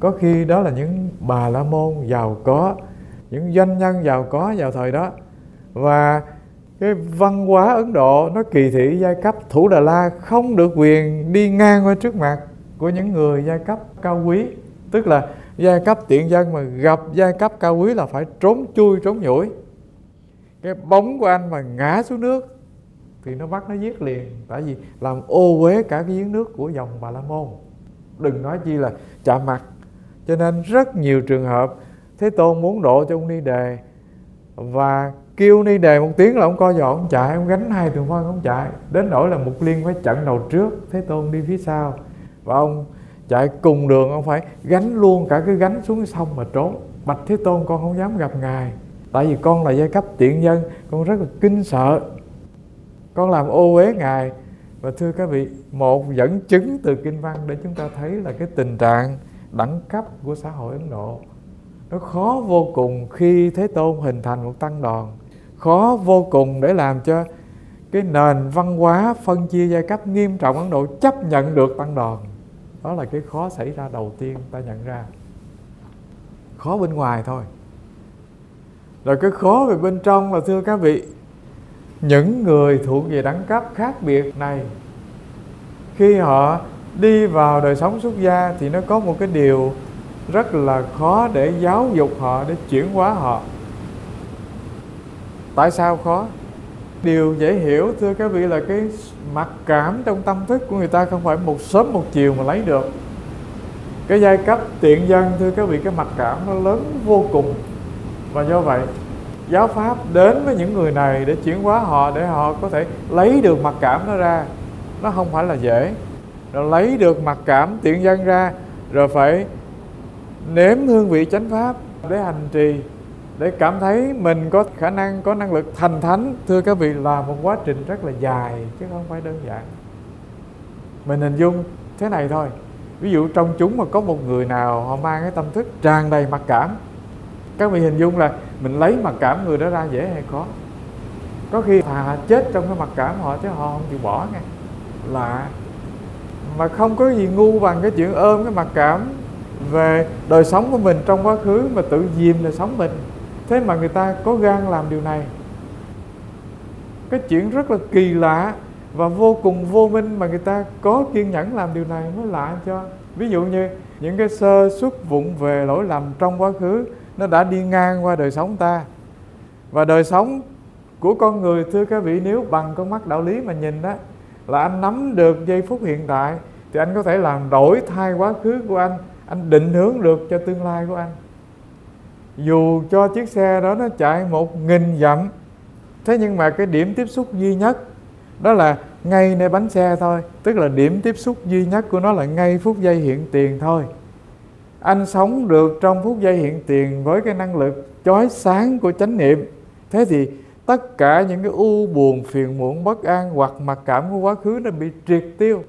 Có khi đó là những Bà La Môn giàu có, những doanh nhân giàu có vào thời đó. Và cái văn hóa Ấn Độ nó kỳ thị giai cấp Thủ Đà La không được quyền đi ngang qua trước mặt của những người giai cấp cao quý. Tức là giai cấp tiện dân mà gặp giai cấp cao quý là phải trốn chui trốn nhủi. Cái bóng của anh mà ngã xuống nước thì nó bắt nó giết liền, tại vì làm ô uế cả cái giếng nước của dòng Bà La Môn, đừng nói chi là chạm mặt. Cho nên rất nhiều trường hợp Thế Tôn muốn độ cho ông Ni Đề và kêu Ni Đề một tiếng là ông co giò ông chạy, ông gánh 2 thùng phân ông chạy, đến nỗi là Mục Liên phải chặn đầu trước, Thế Tôn đi phía sau, và ông chạy cùng đường, ông phải gánh luôn cả cái gánh xuống cái sông mà trốn. Bạch Thế Tôn, con không dám gặp ngài, tại vì con là giai cấp tiện dân, con rất là kinh sợ, con làm ô uế ngài. Và thưa các vị, một dẫn chứng từ kinh văn để chúng ta thấy là cái tình trạng đẳng cấp của xã hội Ấn Độ nó khó vô cùng khi Thế Tôn hình thành một tăng đoàn, khó vô cùng để làm cho cái nền văn hóa phân chia giai cấp nghiêm trọng Ấn Độ chấp nhận được tăng đoàn. Đó là cái khó xảy ra đầu tiên ta nhận ra. Khó bên ngoài thôi. Rồi cái khó về bên trong là, thưa các vị, những người thuộc về đẳng cấp khác biệt này, khi họ đi vào đời sống xuất gia thì nó có một cái điều rất là khó để giáo dục họ, để chuyển hóa họ. Tại sao khó? Điều dễ hiểu, thưa các vị, là cái mặc cảm trong tâm thức của người ta không phải một sớm một chiều mà lấy được. Cái giai cấp tiện dân, thưa các vị, cái mặc cảm nó lớn vô cùng. Và do vậy giáo pháp đến với những người này để chuyển hóa họ, để họ có thể lấy được mặc cảm nó ra, nó không phải là dễ. Rồi lấy được mặc cảm tiện dân ra, rồi phải nếm hương vị chánh pháp để hành trì, để cảm thấy mình có khả năng, có năng lực thành thánh. Thưa các vị, là một quá trình rất là dài chứ không phải đơn giản. Mình hình dung thế này thôi, ví dụ trong chúng mà có một người nào họ mang cái tâm thức tràn đầy mặc cảm, các vị hình dung là mình lấy mặc cảm người đó ra dễ hay khó? Có khi thà chết trong cái mặc cảm họ chứ họ không chịu bỏ nghe. Lạ. Mà không có gì ngu bằng cái chuyện ôm cái mặc cảm về đời sống của mình trong quá khứ mà tự dìm đời sống mình. Thế mà người ta có gan làm điều này. Cái chuyện rất là kỳ lạ và vô cùng vô minh mà người ta có kiên nhẫn làm điều này mới lạ cho. Ví dụ như những cái sơ suất vụng về lỗi lầm trong quá khứ nó đã đi ngang qua đời sống ta. Và đời sống của con người, thưa các vị, nếu bằng con mắt đạo lý mà nhìn đó, là anh nắm được giây phút hiện tại thì anh có thể làm đổi thay quá khứ của anh định hướng được cho tương lai của anh. Dù cho chiếc xe đó nó chạy 1000 dặm, thế nhưng mà cái điểm tiếp xúc duy nhất đó là ngay nơi bánh xe thôi. Tức là điểm tiếp xúc duy nhất của nó là ngay phút giây hiện tiền thôi. Anh sống được trong phút giây hiện tiền với cái năng lực chói sáng của chánh niệm. Thế thì tất cả những cái u buồn, phiền muộn, bất an hoặc mặc cảm của quá khứ nó bị triệt tiêu.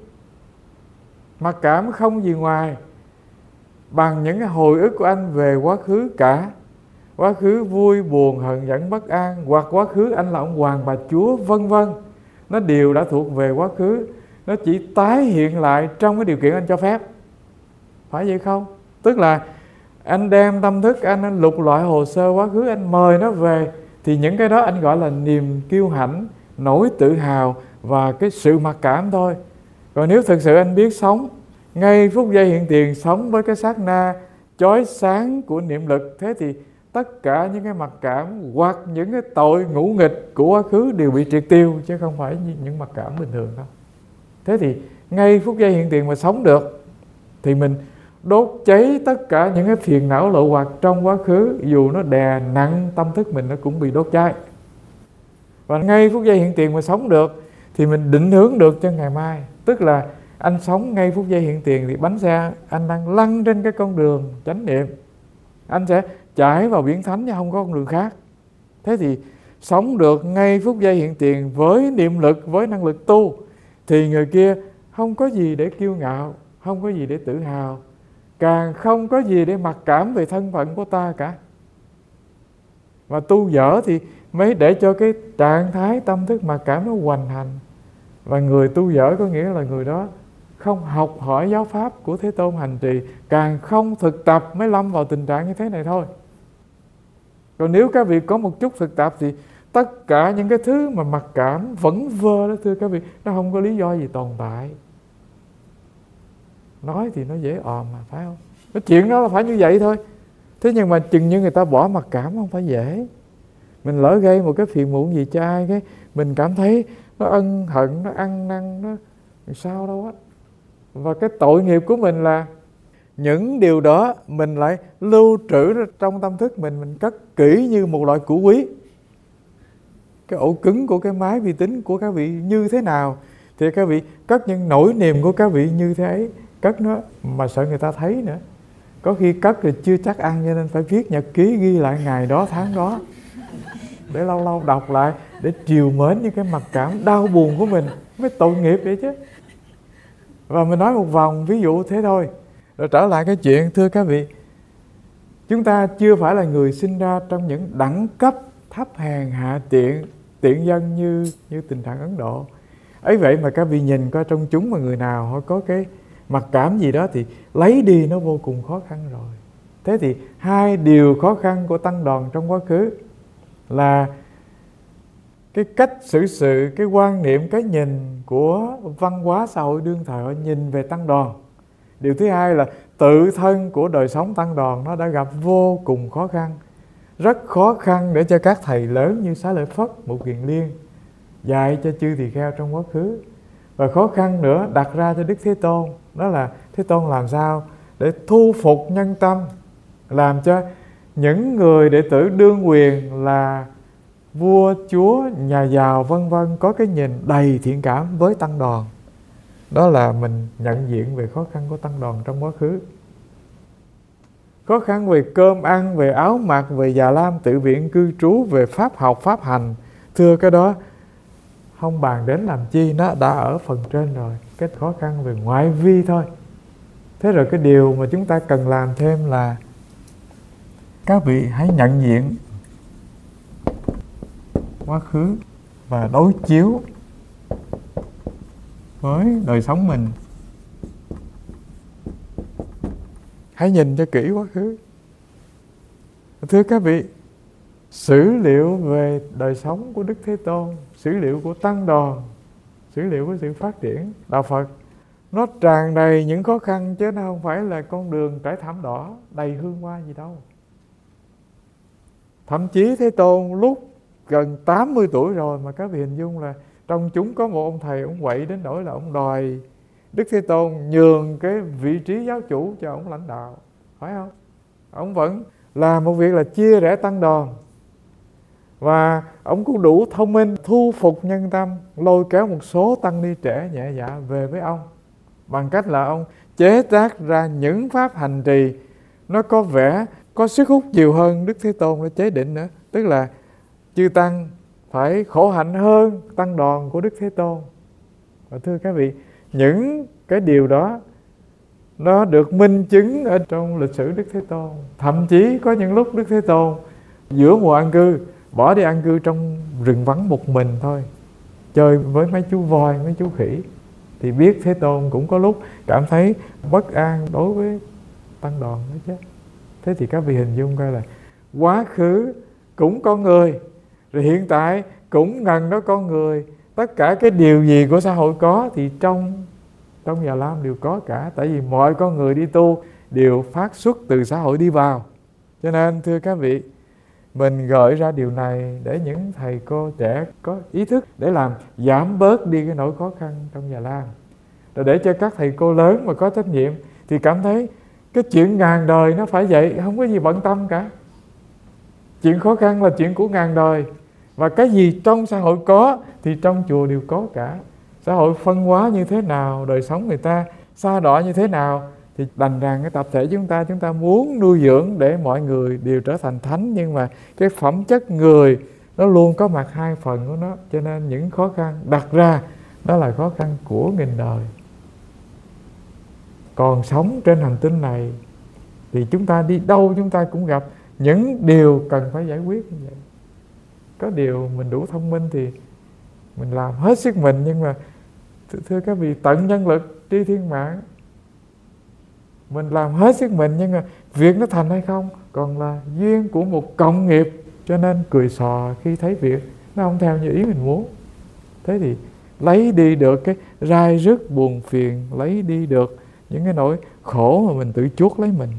Mặc cảm không gì ngoài bằng những cái hồi ức của anh về quá khứ cả. Quá khứ vui, buồn, hờn giận, bất an, hoặc quá khứ anh là ông hoàng bà chúa, vân vân. Nó đều đã thuộc về quá khứ. Nó chỉ tái hiện lại trong cái điều kiện anh cho phép. Phải vậy không? Tức là anh đem tâm thức anh lục loại hồ sơ quá khứ, anh mời nó về, thì những cái đó anh gọi là niềm kiêu hãnh, nỗi tự hào và cái sự mặc cảm thôi. Còn nếu thực sự anh biết sống ngay phút giây hiện tiền, sống với cái sát na chói sáng của niệm lực, thế thì tất cả những cái mặc cảm hoặc những cái tội ngũ nghịch của quá khứ đều bị triệt tiêu, chứ không phải những mặc cảm bình thường đâu. Thế thì ngay phút giây hiện tiền mà sống được thì mình đốt cháy tất cả những cái phiền não lậu hoặc trong quá khứ, dù nó đè nặng tâm thức mình nó cũng bị đốt cháy. Và ngay phút giây hiện tiền mà sống được thì mình định hướng được cho ngày mai. Tức là anh sống ngay phút giây hiện tiền thì bánh xe anh đang lăn trên cái con đường chánh niệm, anh sẽ chảy vào biển thánh chứ không có con đường khác. Thế thì sống được ngay phút giây hiện tiền với niệm lực, với năng lực tu, thì người kia không có gì để kiêu ngạo, không có gì để tự hào, càng không có gì để mặc cảm về thân phận của ta cả. Và tu dở thì mới để cho cái trạng thái tâm thức mặc cảm nó hoành hành. Và người tu dở có nghĩa là người đó không học hỏi giáo pháp của Thế Tôn hành trì, càng không thực tập mới lâm vào tình trạng như thế này thôi. Còn nếu các vị có một chút thực tập thì tất cả những cái thứ mà mặc cảm vẫn vơ đó thưa các vị, nó không có lý do gì tồn tại. Nói thì nó dễ òm mà, phải không? Cái chuyện đó là phải như vậy thôi. Thế nhưng mà chừng như người ta bỏ mặc cảm không phải dễ. Mình lỡ gây một cái phiền muộn gì cho ai, cái mình cảm thấy nó ân hận, nó ăn năn, nó sao đâu á. Và cái tội nghiệp của mình là những điều đó mình lại lưu trữ trong tâm thức mình cất kỹ như một loại củ quý. Cái ổ cứng của cái máy vi tính của các vị như thế nào thì các vị cất những nỗi niềm của các vị như thế ấy. Cất nó mà sợ người ta thấy nữa. Có khi cất thì chưa chắc ăn, cho nên phải viết nhật ký ghi lại ngày đó tháng đó, để lâu lâu đọc lại, để trìu mến những cái mặc cảm đau buồn của mình. Mới tội nghiệp vậy chứ. Và mình nói một vòng ví dụ thế thôi. Rồi trở lại cái chuyện, thưa các vị, chúng ta chưa phải là người sinh ra trong những đẳng cấp thấp hèn hạ tiện dân như tình trạng Ấn Độ. Ấy vậy mà các vị nhìn coi trong chúng mà người nào họ có cái mặc cảm gì đó thì lấy đi nó vô cùng khó khăn rồi. Thế thì hai điều khó khăn của tăng đoàn trong quá khứ là cái cách xử sự, cái quan niệm, cái nhìn của văn hóa xã hội đương thời họ nhìn về tăng đoàn. Điều thứ hai là tự thân của đời sống tăng đoàn nó đã gặp vô cùng khó khăn. Rất khó khăn để cho các thầy lớn như Xá Lợi Phất, Mục Kiền Liên dạy cho chư tỳ kheo trong quá khứ. Và khó khăn nữa đặt ra cho Đức Thế Tôn, đó là Thế Tôn làm sao để thu phục nhân tâm, làm cho những người đệ tử đương quyền là vua, chúa, nhà giàu vân vân có cái nhìn đầy thiện cảm với tăng đoàn. Đó là mình nhận diện về khó khăn của tăng đoàn trong quá khứ. Khó khăn về cơm ăn, về áo mặc, về già lam tự viện cư trú, về pháp học, pháp hành. Thưa cái đó không bàn đến làm chi, nó đã ở phần trên rồi. Cái khó khăn về ngoại vi thôi. Thế rồi cái điều mà chúng ta cần làm thêm là các vị hãy nhận diện quá khứ và đối chiếu với đời sống mình. Hãy nhìn cho kỹ quá khứ. Thưa các vị, sử liệu về đời sống của Đức Thế Tôn, sử liệu của tăng đoàn, sử liệu của sự phát triển đạo Phật, nó tràn đầy những khó khăn chứ nó không phải là con đường trải thảm đỏ đầy hương hoa gì đâu. Thậm chí Thế Tôn lúc gần 80 tuổi rồi mà các vị hình dung là trong chúng có một ông thầy, ông quậy đến nỗi là ông đòi Đức Thế Tôn nhường cái vị trí giáo chủ cho ông lãnh đạo, phải không? Ông vẫn làm một việc là chia rẽ tăng đoàn. Và ông cũng đủ thông minh thu phục nhân tâm, lôi kéo một số tăng ni trẻ nhẹ dạ về với ông, bằng cách là ông chế tác ra những pháp hành trì nó có vẻ có sức hút nhiều hơn Đức Thế Tôn đã chế định nữa. Tức là chư tăng phải khổ hạnh hơn tăng đoàn của Đức Thế Tôn. Và thưa các vị, những cái điều đó nó được minh chứng ở trong lịch sử Đức Thế Tôn. Thậm chí có những lúc Đức Thế Tôn giữa mùa an cư bỏ đi an cư trong rừng vắng một mình thôi, chơi với mấy chú voi, mấy chú khỉ, thì biết Thế Tôn cũng có lúc cảm thấy bất an đối với tăng đoàn đó chứ. Thế thì các vị hình dung coi là quá khứ cũng con người, rồi hiện tại cũng ngần đó con người. Tất cả cái điều gì của xã hội có thì trong Già Lam đều có cả. Tại vì mọi con người đi tu đều phát xuất từ xã hội đi vào. Cho nên thưa các vị, mình gợi ra điều này để những thầy cô trẻ có ý thức để làm giảm bớt đi cái nỗi khó khăn trong Già Lam. Rồi để cho các thầy cô lớn mà có trách nhiệm thì cảm thấy cái chuyện ngàn đời nó phải vậy, không có gì bận tâm cả. Chuyện khó khăn là chuyện của ngàn đời. Và cái gì trong xã hội có thì trong chùa đều có cả. Xã hội phân hóa như thế nào, đời sống người ta xa đọa như thế nào, thì đành rằng cái tập thể chúng ta muốn nuôi dưỡng để mọi người đều trở thành thánh. Nhưng mà cái phẩm chất người nó luôn có mặt hai phần của nó. Cho nên những khó khăn đặt ra đó là khó khăn của nghìn đời. Còn sống trên hành tinh này thì chúng ta đi đâu chúng ta cũng gặp những điều cần phải giải quyết như vậy. Có điều mình đủ thông minh thì mình làm hết sức mình, nhưng mà thưa các vị, tận nhân lực tri thiên mạng. Mình làm hết sức mình, nhưng mà việc nó thành hay không còn là duyên của một cộng nghiệp. Cho nên cười xò khi thấy việc nó không theo như ý mình muốn. Thế thì lấy đi được cái rai rứt buồn phiền, lấy đi được những cái nỗi khổ mà mình tự chuốc lấy mình.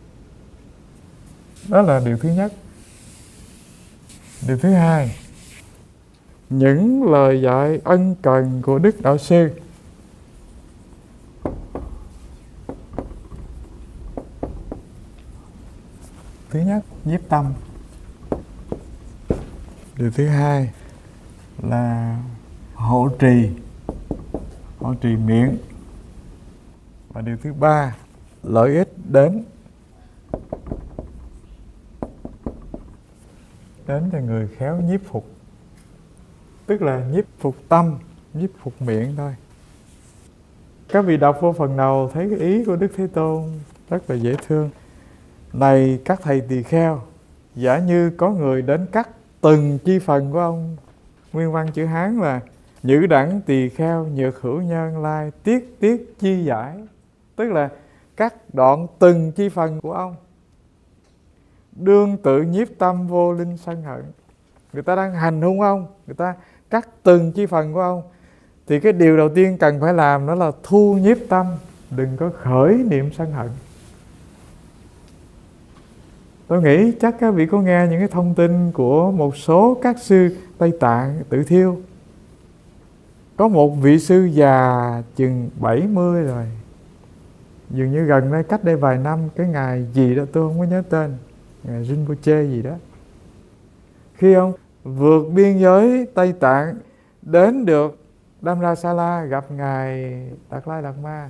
Đó là điều thứ nhất. Điều thứ hai, những lời dạy ân cần của Đức Đạo Sư. Thứ nhất, nhiếp tâm. Điều thứ hai là hộ trì miệng. Và điều thứ ba, lợi ích đến cho người khéo nhiếp phục. Tức là nhiếp phục tâm, nhiếp phục miệng thôi. Các vị đọc vô phần đầu thấy cái ý của Đức Thế Tôn rất là dễ thương. Này các thầy tỳ kheo, giả như có người đến cắt từng chi phần của ông. Nguyên văn chữ Hán là nhữ đẳng tỳ kheo nhược hữu nhân lai tiết tiết chi giải. Tức là cắt đoạn từng chi phần của ông. Đương tự nhiếp tâm vô linh sân hận. Người ta đang hành hung ông, người ta cắt từng chi phần của ông, thì cái điều đầu tiên cần phải làm đó là thu nhiếp tâm, đừng có khởi niệm sân hận. Tôi nghĩ chắc các vị có nghe những cái thông tin của một số các sư Tây Tạng tự thiêu. Có một vị sư già chừng 70 rồi, dường như gần đây, cách đây vài năm, cái ngài gì đó tôi không có nhớ tên, ngài Rinpoche gì đó. Khi ông vượt biên giới Tây Tạng đến được Dharamsala gặp ngài Đạt Lai Lạt Ma,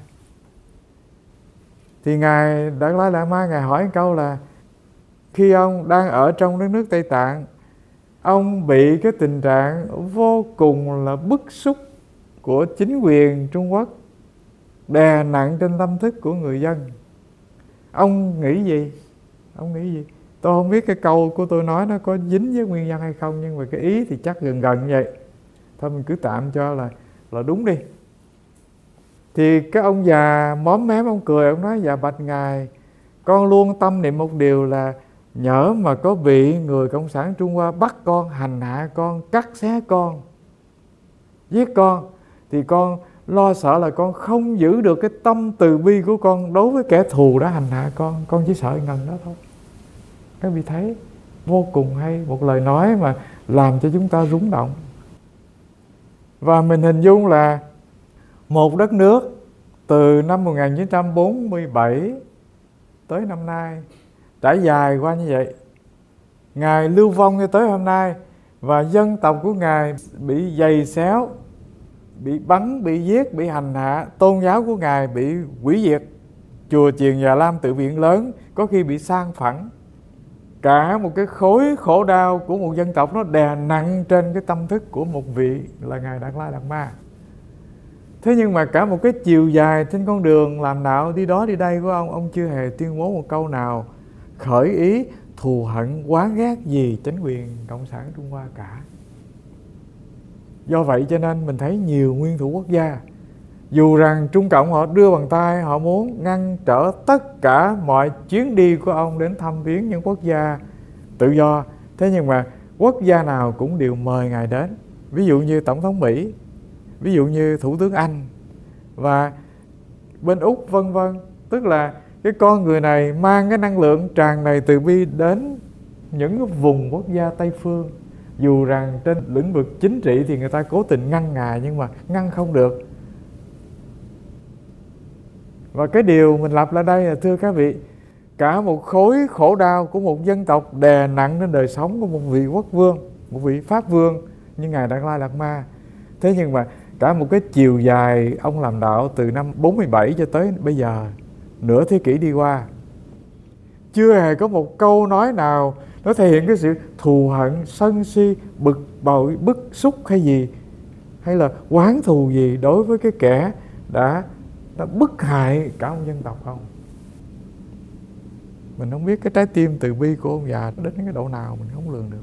thì ngài Đạt Lai Lạt Ma ngài hỏi một câu là khi ông đang ở trong đất nước Tây Tạng, ông bị cái tình trạng vô cùng là bức xúc của chính quyền Trung Quốc đè nặng trên tâm thức của người dân. Ông nghĩ gì? Tôi không biết cái câu của tôi nói nó có dính với nguyên nhân hay không, nhưng mà cái ý thì chắc gần gần vậy. Thôi mình cứ tạm cho là đúng đi. Thì cái ông già móm mém, ông cười, ông nói: dạ bạch ngài, con luôn tâm niệm một điều là nhỡ mà có vị người Cộng sản Trung Hoa bắt con, hành hạ con, cắt xé con, giết con, thì con lo sợ là con không giữ được cái tâm từ bi của con đối với kẻ thù đã hành hạ con chỉ sợ ngần đó thôi. Các vị thấy vô cùng hay, một lời nói mà làm cho chúng ta rung động. Và mình hình dung là một đất nước từ năm 1947 tới năm nay trải dài qua như vậy, ngài lưu vong cho tới hôm nay, và dân tộc của ngài bị giày xéo, bị bắn, bị giết, bị hành hạ, tôn giáo của ngài bị hủy diệt, chùa chiền Già Lam tự viện lớn có khi bị san phẳng. Cả một cái khối khổ đau của một dân tộc nó đè nặng trên cái tâm thức của một vị là ngài Đạt Lai Lạt Ma. Thế nhưng mà cả một cái chiều dài trên con đường làm đạo đi đó đi đây của ông chưa hề tuyên bố một câu nào khởi ý thù hận oán ghét gì chính quyền Cộng sản Trung Hoa cả. Do vậy cho nên mình thấy nhiều nguyên thủ quốc gia, dù rằng Trung Cộng họ đưa bàn tay, họ muốn ngăn trở tất cả mọi chuyến đi của ông đến thăm viếng những quốc gia tự do, thế nhưng mà quốc gia nào cũng đều mời ngài đến. Ví dụ như Tổng thống Mỹ, ví dụ như Thủ tướng Anh và bên Úc vân vân. Tức là cái con người này mang cái năng lượng tràn đầy từ bi đến những cái vùng quốc gia Tây phương. Dù rằng trên lĩnh vực chính trị thì người ta cố tình ngăn ngài, nhưng mà ngăn không được. Và cái điều mình lặp lại đây là, thưa các vị, cả một khối khổ đau của một dân tộc đè nặng lên đời sống của một vị quốc vương, một vị pháp vương như ngài Đạt Lai Lạt Ma. Thế nhưng mà cả một cái chiều dài ông làm đạo từ năm 47 cho tới bây giờ, nửa thế kỷ đi qua, chưa hề có một câu nói nào nó thể hiện cái sự thù hận, sân si, bực bội, bức xúc hay gì, hay là oán thù gì đối với cái kẻ đã bức hại cả một dân tộc không. Mình không biết cái trái tim từ bi của ông già đến cái độ nào mình không lường được.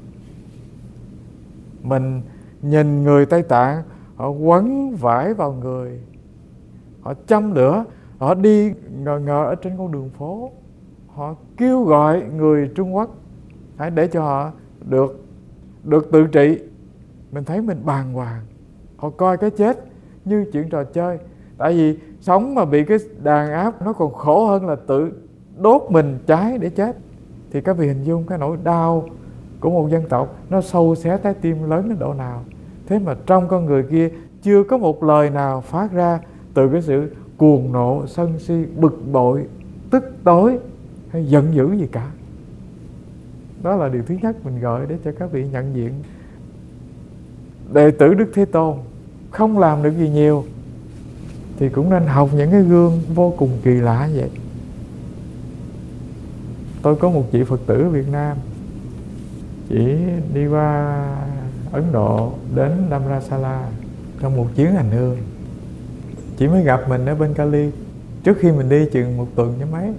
Mình nhìn người Tây Tạng, họ quấn vải vào người, họ châm lửa, họ đi ngờ ngờ ở trên con đường phố, họ kêu gọi người Trung Quốc hãy để cho họ được tự trị. Mình thấy mình bàng hoàng. Họ coi cái chết như chuyện trò chơi. Tại vì sống mà bị cái đàn áp nó còn khổ hơn là tự đốt mình cháy để chết. Thì các vị hình dung cái nỗi đau của một dân tộc nó sâu xé trái tim lớn đến độ nào. Thế mà trong con người kia chưa có một lời nào phát ra từ cái sự cuồng nộ, sân si, bực bội, tức tối hay giận dữ gì cả. Đó là điều thứ nhất mình gọi để cho các vị nhận diện. Đệ tử Đức Thế Tôn không làm được gì nhiều thì cũng nên học những cái gương vô cùng kỳ lạ vậy. Tôi có một chị Phật tử Việt Nam, chỉ đi qua Ấn Độ đến Dharamsala trong một chuyến hành hương. Chị mới gặp mình ở bên Cali trước khi mình đi chừng một tuần chứ mấy.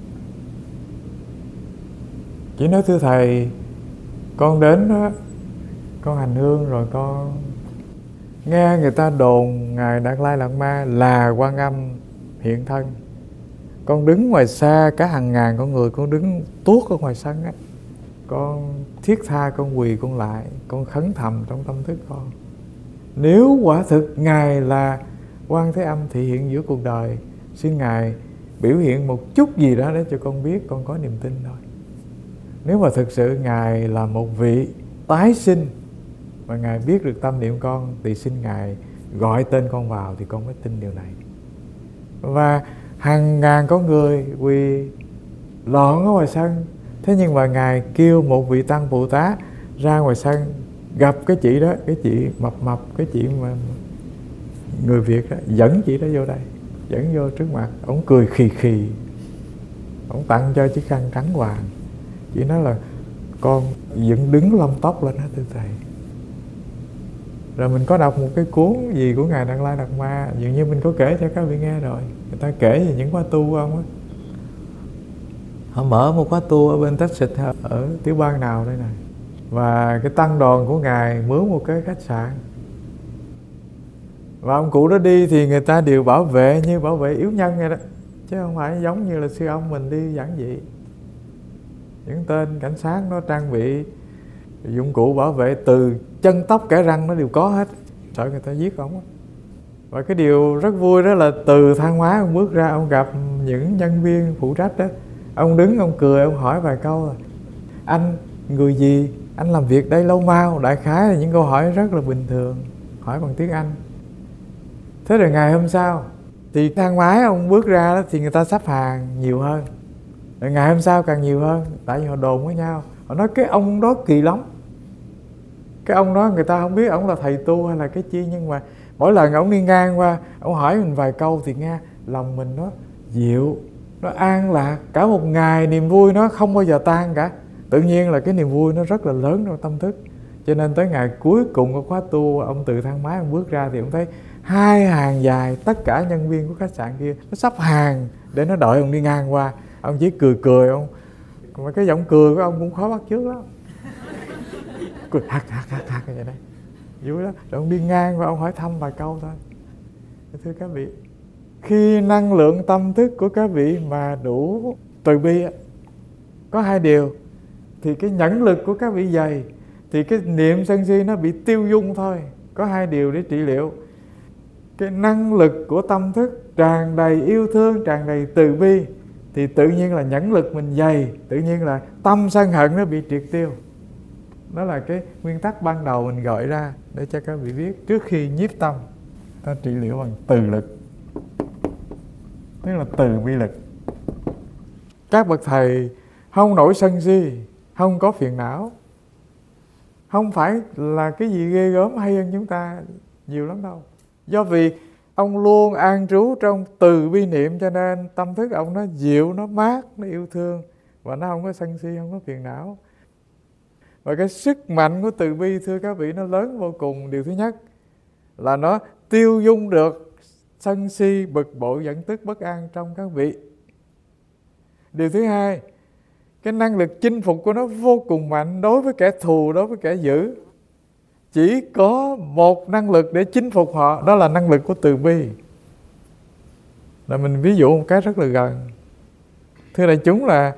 Chị nói thưa thầy, con đến đó, con hành hương rồi con nghe người ta đồn Ngài Đạt Lai Lạt Ma là Quan Âm hiện thân. Con đứng ngoài xa cả hàng ngàn con người, con đứng tuốt ở ngoài sân á, con thiết tha con quỳ con lại, con khấn thầm trong tâm thức con. Nếu quả thực Ngài là Quan Thế Âm thị hiện giữa cuộc đời, xin Ngài biểu hiện một chút gì đó để cho con biết con có niềm tin thôi. Nếu mà thực sự Ngài là một vị tái sinh và Ngài biết được tâm niệm con thì xin Ngài gọi tên con vào thì con mới tin điều này. Và hàng ngàn con người quỳ lọn ở ngoài sân. Thế nhưng mà Ngài kêu một vị tăng Bồ Tát ra ngoài sân gặp cái chị đó, cái chị mập, cái chị mà người Việt đó, dẫn chị đó vô đây, dẫn vô trước mặt. Ông cười khì khì, ông tặng cho chiếc khăn trắng hoàng. Chị nói là con dựng đứng lông tóc lên hết thưa thầy. Rồi mình có đọc một cái cuốn gì của Ngài Đạt Lai Lạt Ma, dường như mình có kể cho các vị nghe rồi. Người ta kể về những khóa tu của ông á. Họ mở một khóa tu ở bên Texas, ở tiểu bang nào đây này. Và cái tăng đoàn của Ngài mướn một cái khách sạn. Và ông cụ đó đi thì người ta đều bảo vệ như bảo vệ yếu nhân vậy đó, chứ không phải giống như là sư ông mình đi giản dị. Những tên cảnh sát nó trang bị dụng cụ bảo vệ từ chân tóc kẻ răng nó đều có hết, sợ người ta giết ông á. Và cái điều rất vui đó là từ thang máy ông bước ra, ông gặp những nhân viên phụ trách đó. Ông đứng ông cười, ông hỏi vài câu là anh người gì, anh làm việc đây lâu mau. Đại khái là những câu hỏi rất là bình thường, hỏi bằng tiếng Anh. Thế rồi ngày hôm sau thì thang máy ông bước ra đó, thì người ta sắp hàng nhiều hơn. Rồi ngày hôm sau càng nhiều hơn, tại vì họ đồn với nhau. Họ nói cái ông đó kỳ lắm. Cái ông đó người ta không biết ông là thầy tu hay là cái chi, nhưng mà mỗi lần ông đi ngang qua, ông hỏi mình vài câu thì nghe lòng mình nó dịu, nó an lạc. Cả một ngày niềm vui nó không bao giờ tan cả. Tự nhiên là cái niềm vui nó rất là lớn trong tâm thức. Cho nên tới ngày cuối cùng của khóa tu, ông từ thang máy ông bước ra thì ông thấy hai hàng dài, tất cả nhân viên của khách sạn kia nó sắp hàng để nó đợi ông đi ngang qua. Ông chỉ cười ông, mà cái giọng cười của ông cũng khó bắt chước lắm. Cười hạc vậy đây, vui đó. Rồi ông đi ngang và ông hỏi thăm vài câu thôi. Thưa các vị, khi năng lượng tâm thức của các vị mà đủ từ bi, có hai điều, thì cái nhẫn lực của các vị dày, thì cái niệm sân si nó bị tiêu dung thôi. Có hai điều để trị liệu. Cái năng lực của tâm thức tràn đầy yêu thương, tràn đầy từ bi, thì tự nhiên là nhẫn lực mình dày, tự nhiên là tâm sân hận nó bị triệt tiêu. Đó là cái nguyên tắc ban đầu mình gọi ra để cho các vị biết. Trước khi nhiếp tâm, ta trị liệu bằng từ lực, tức là từ bi lực. Các bậc thầy không nổi sân si, không có phiền não, không phải là cái gì ghê gớm hay hơn chúng ta nhiều lắm đâu. Do vì ông luôn an trú trong từ bi niệm, cho nên tâm thức ông nó dịu, nó mát, nó yêu thương, và nó không có sân si, không có phiền não. Và cái sức mạnh của từ bi, thưa các vị, nó lớn vô cùng. Điều thứ nhất là nó tiêu dung được sân si, bực bội, giận tức, bất an trong các vị. Điều thứ hai, cái năng lực chinh phục của nó vô cùng mạnh đối với kẻ thù, đối với kẻ dữ. Chỉ có một năng lực để chinh phục họ, đó là năng lực của từ bi. Là mình ví dụ một cái rất là gần. Thưa đại chúng, là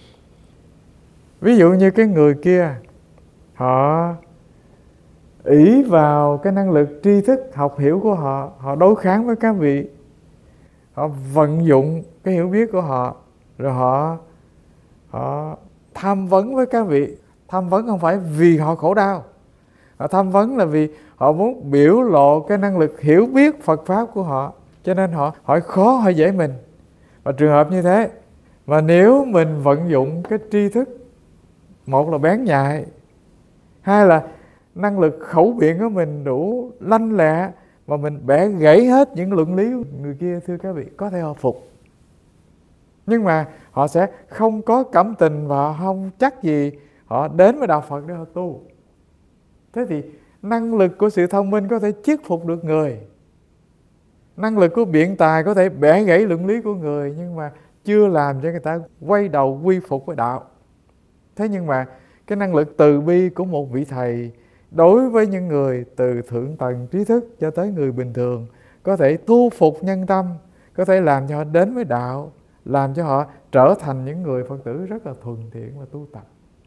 ví dụ như cái người kia, họ ỷ vào cái năng lực tri thức học hiểu của họ, họ đối kháng với các vị, họ vận dụng cái hiểu biết của họ, rồi họ tham vấn với các vị. Tham vấn không phải vì họ khổ đau, họ tham vấn là vì họ muốn biểu lộ cái năng lực hiểu biết Phật Pháp của họ, cho nên họ hỏi khó hỏi dễ mình. Và trường hợp như thế, mà nếu mình vận dụng cái tri thức, một là bén nhạy, hai là năng lực khẩu biện của mình đủ lanh lẹ, mà mình bẻ gãy hết những luận lý của người kia, thưa các vị, có thể họ phục, nhưng mà họ sẽ không có cảm tình và họ không chắc gì họ đến với đạo Phật để họ tu. Thế thì năng lực của sự thông minh có thể thuyết phục được người, năng lực của biện tài có thể bẻ gãy luận lý của người, nhưng mà chưa làm cho người ta quay đầu quy phục với đạo. Thế nhưng mà cái năng lực từ bi của một vị thầy đối với những người từ thượng tầng trí thức cho tới người bình thường có thể thu phục nhân tâm, có thể làm cho họ đến với đạo, làm cho họ trở thành những người Phật tử rất là thuần thiện và tu tập.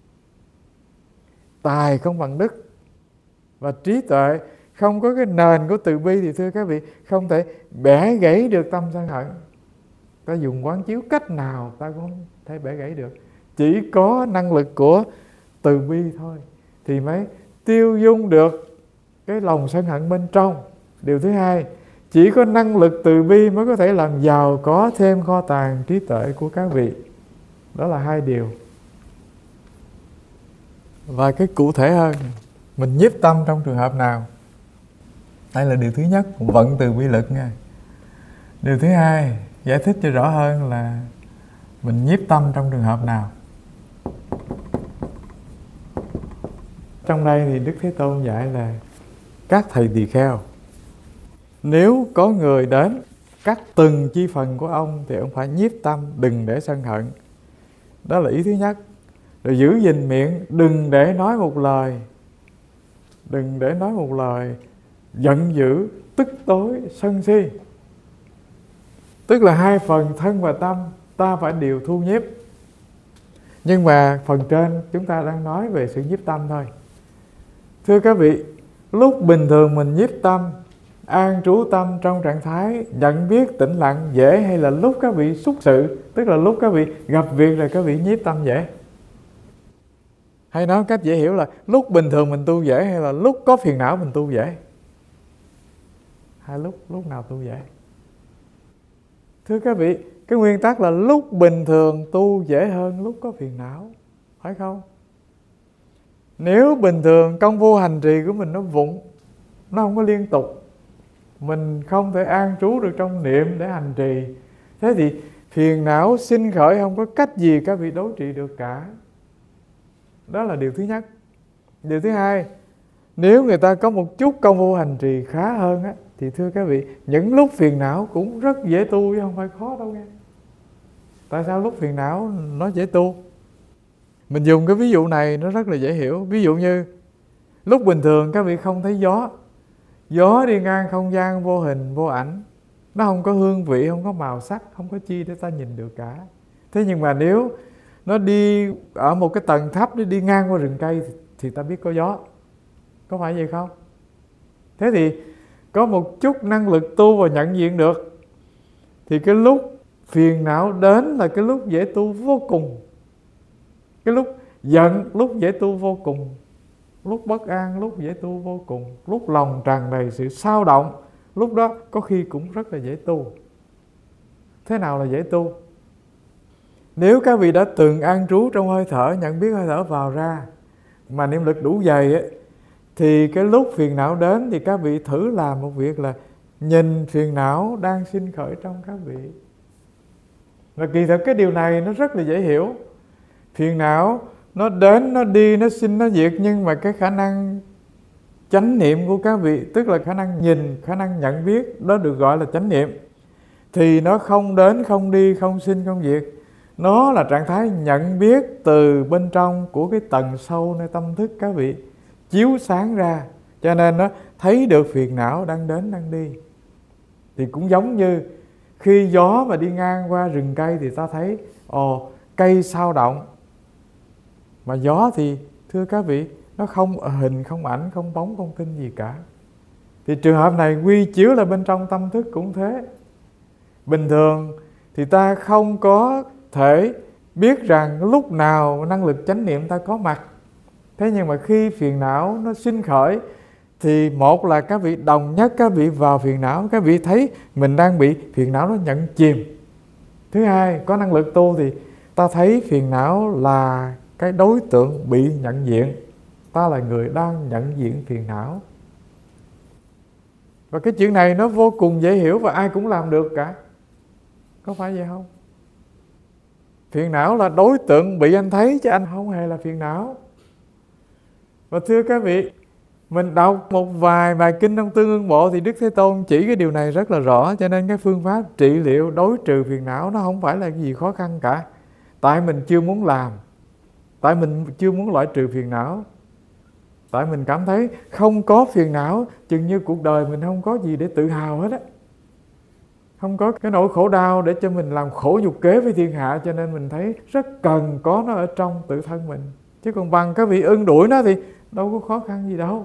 Tài không bằng đức, và trí tuệ không có cái nền của từ bi thì thưa các vị, không thể bẻ gãy được tâm sân hận. Ta dùng quán chiếu cách nào ta cũng không thể bẻ gãy được. Chỉ có năng lực của từ bi thôi thì mới tiêu dung được cái lòng sân hận bên trong. Điều thứ hai, chỉ có năng lực từ bi mới có thể làm giàu có thêm kho tàng trí tuệ của các vị. Đó là hai điều. Và cái cụ thể hơn, mình nhiếp tâm trong trường hợp nào? Đây là điều thứ nhất, vận từ bi lực nha. Điều thứ hai, giải thích cho rõ hơn là mình nhiếp tâm trong trường hợp nào. Trong đây thì Đức Thế Tôn dạy là các thầy tỳ kheo, nếu có người đến cắt từng chi phần của ông thì ông phải nhiếp tâm, đừng để sân hận. Đó là ý thứ nhất. Rồi giữ gìn miệng, đừng để nói một lời, đừng để nói một lời giận dữ, tức tối, sân si. Tức là hai phần thân và tâm ta phải đều thu nhiếp. Nhưng mà phần trên chúng ta đang nói về sự nhiếp tâm thôi. Thưa các vị, lúc bình thường mình nhiếp tâm, an trú tâm trong trạng thái nhận biết tĩnh lặng dễ, hay là lúc các vị xúc sự, tức là lúc các vị gặp việc rồi các vị nhiếp tâm dễ? Hay nói cách dễ hiểu là lúc bình thường mình tu dễ, hay là lúc có phiền não mình tu dễ? Hai lúc nào tu dễ? Thưa các vị, cái nguyên tắc là lúc bình thường tu dễ hơn lúc có phiền não, phải không? Nếu bình thường công phu hành trì của mình nó vụng, nó không có liên tục, mình không thể an trú được trong niệm để hành trì, thế thì phiền não sinh khởi không có cách gì các vị đối trị được cả. Đó là điều thứ nhất. Điều thứ hai, nếu người ta có một chút công phu hành trì khá hơn á, thì thưa các vị, những lúc phiền não cũng rất dễ tu chứ không phải khó đâu nghe. Tại sao lúc phiền não nó dễ tu? Mình dùng cái ví dụ này nó rất là dễ hiểu. Ví dụ như lúc bình thường các vị không thấy gió, gió đi ngang không gian vô hình vô ảnh, nó không có hương vị, không có màu sắc, không có chi để ta nhìn được cả. Thế nhưng mà nếu nó đi ở một cái tầng thấp, nó đi ngang qua rừng cây thì ta biết có gió. Có phải vậy không? Thế thì có một chút năng lực tu và nhận diện được, thì cái lúc phiền não đến là cái lúc dễ tu vô cùng. Cái lúc giận lúc dễ tu vô cùng, lúc bất an lúc dễ tu vô cùng, lúc lòng tràn đầy sự xao động, lúc đó có khi cũng rất là dễ tu. Thế nào là dễ tu? Nếu các vị đã từng an trú trong hơi thở, nhận biết hơi thở vào ra, mà niệm lực đủ dày ấy, thì cái lúc phiền não đến thì các vị thử làm một việc là nhìn phiền não đang sinh khởi trong các vị. Và kỳ thực cái điều này nó rất là dễ hiểu. Phiền não nó đến, nó đi, nó sinh, nó diệt, nhưng mà cái khả năng chánh niệm của các vị, tức là khả năng nhìn, khả năng nhận biết, đó được gọi là chánh niệm. Thì nó không đến, không đi, không sinh, không diệt. Nó là trạng thái nhận biết từ bên trong của cái tầng sâu nơi tâm thức các vị chiếu sáng ra, cho nên nó thấy được phiền não đang đến đang đi. Thì cũng giống như Khi gió mà đi ngang qua rừng cây thì ta thấy cây sao động. Mà gió thì thưa các vị, nó không hình, không ảnh, không bóng, không tin gì cả. Thì trường hợp này quy chiếu là bên trong tâm thức cũng thế. Bình thường thì ta không có thể biết rằng lúc nào năng lực chánh niệm ta có mặt. Thế nhưng mà khi phiền não nó sinh khởi thì một là các vị đồng nhất các vị vào phiền não, các vị thấy mình đang bị phiền não nó nhận chìm. Thứ hai, có năng lực tu thì ta thấy phiền não là cái đối tượng bị nhận diện. Ta là người đang nhận diện phiền não. Và cái chuyện này nó vô cùng dễ hiểu và ai cũng làm được cả. Có phải vậy không? Phiền não là đối tượng bị anh thấy chứ anh không hề là phiền não. Và thưa các vị, mình đọc một vài bài kinh trong Tương Ưng Bộ thì Đức Thế Tôn chỉ cái điều này rất là rõ. Cho nên cái phương pháp trị liệu đối trừ phiền não nó không phải là gì khó khăn cả. Tại mình chưa muốn làm, tại mình chưa muốn loại trừ phiền não, tại mình cảm thấy không có phiền não chừng như cuộc đời mình không có gì để tự hào hết á. Không có cái nỗi khổ đau để cho mình làm khổ nhục kế với thiên hạ, cho nên mình thấy rất cần có nó ở trong tự thân mình. Chứ còn bằng các vị ưng đuổi nó thì đâu có khó khăn gì đâu.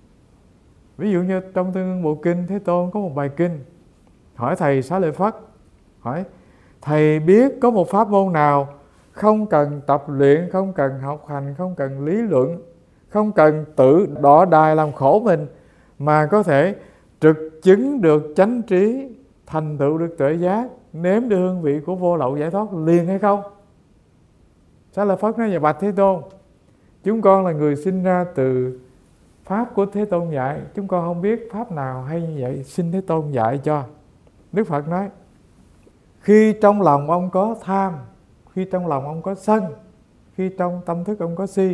Ví dụ như trong Tương Ưng Bộ Kinh, Thế Tôn có một bài kinh hỏi thầy Xá Lợi Phất, hỏi thầy biết có một pháp môn nào không cần tập luyện, không cần học hành, không cần lý luận, không cần tự đọ đài làm khổ mình mà có thể trực chứng được chánh trí, thành tựu được tuệ giác, nếm được hương vị của vô lậu giải thoát liền hay không? Xá Lợi Phất nói: bạch Thế Tôn, chúng con là người sinh ra từ pháp của Thế Tôn dạy, chúng con không biết pháp nào hay như vậy, xin Thế Tôn dạy cho. Đức Phật nói: khi trong lòng ông có tham, khi trong lòng ông có sân, khi trong tâm thức ông có si,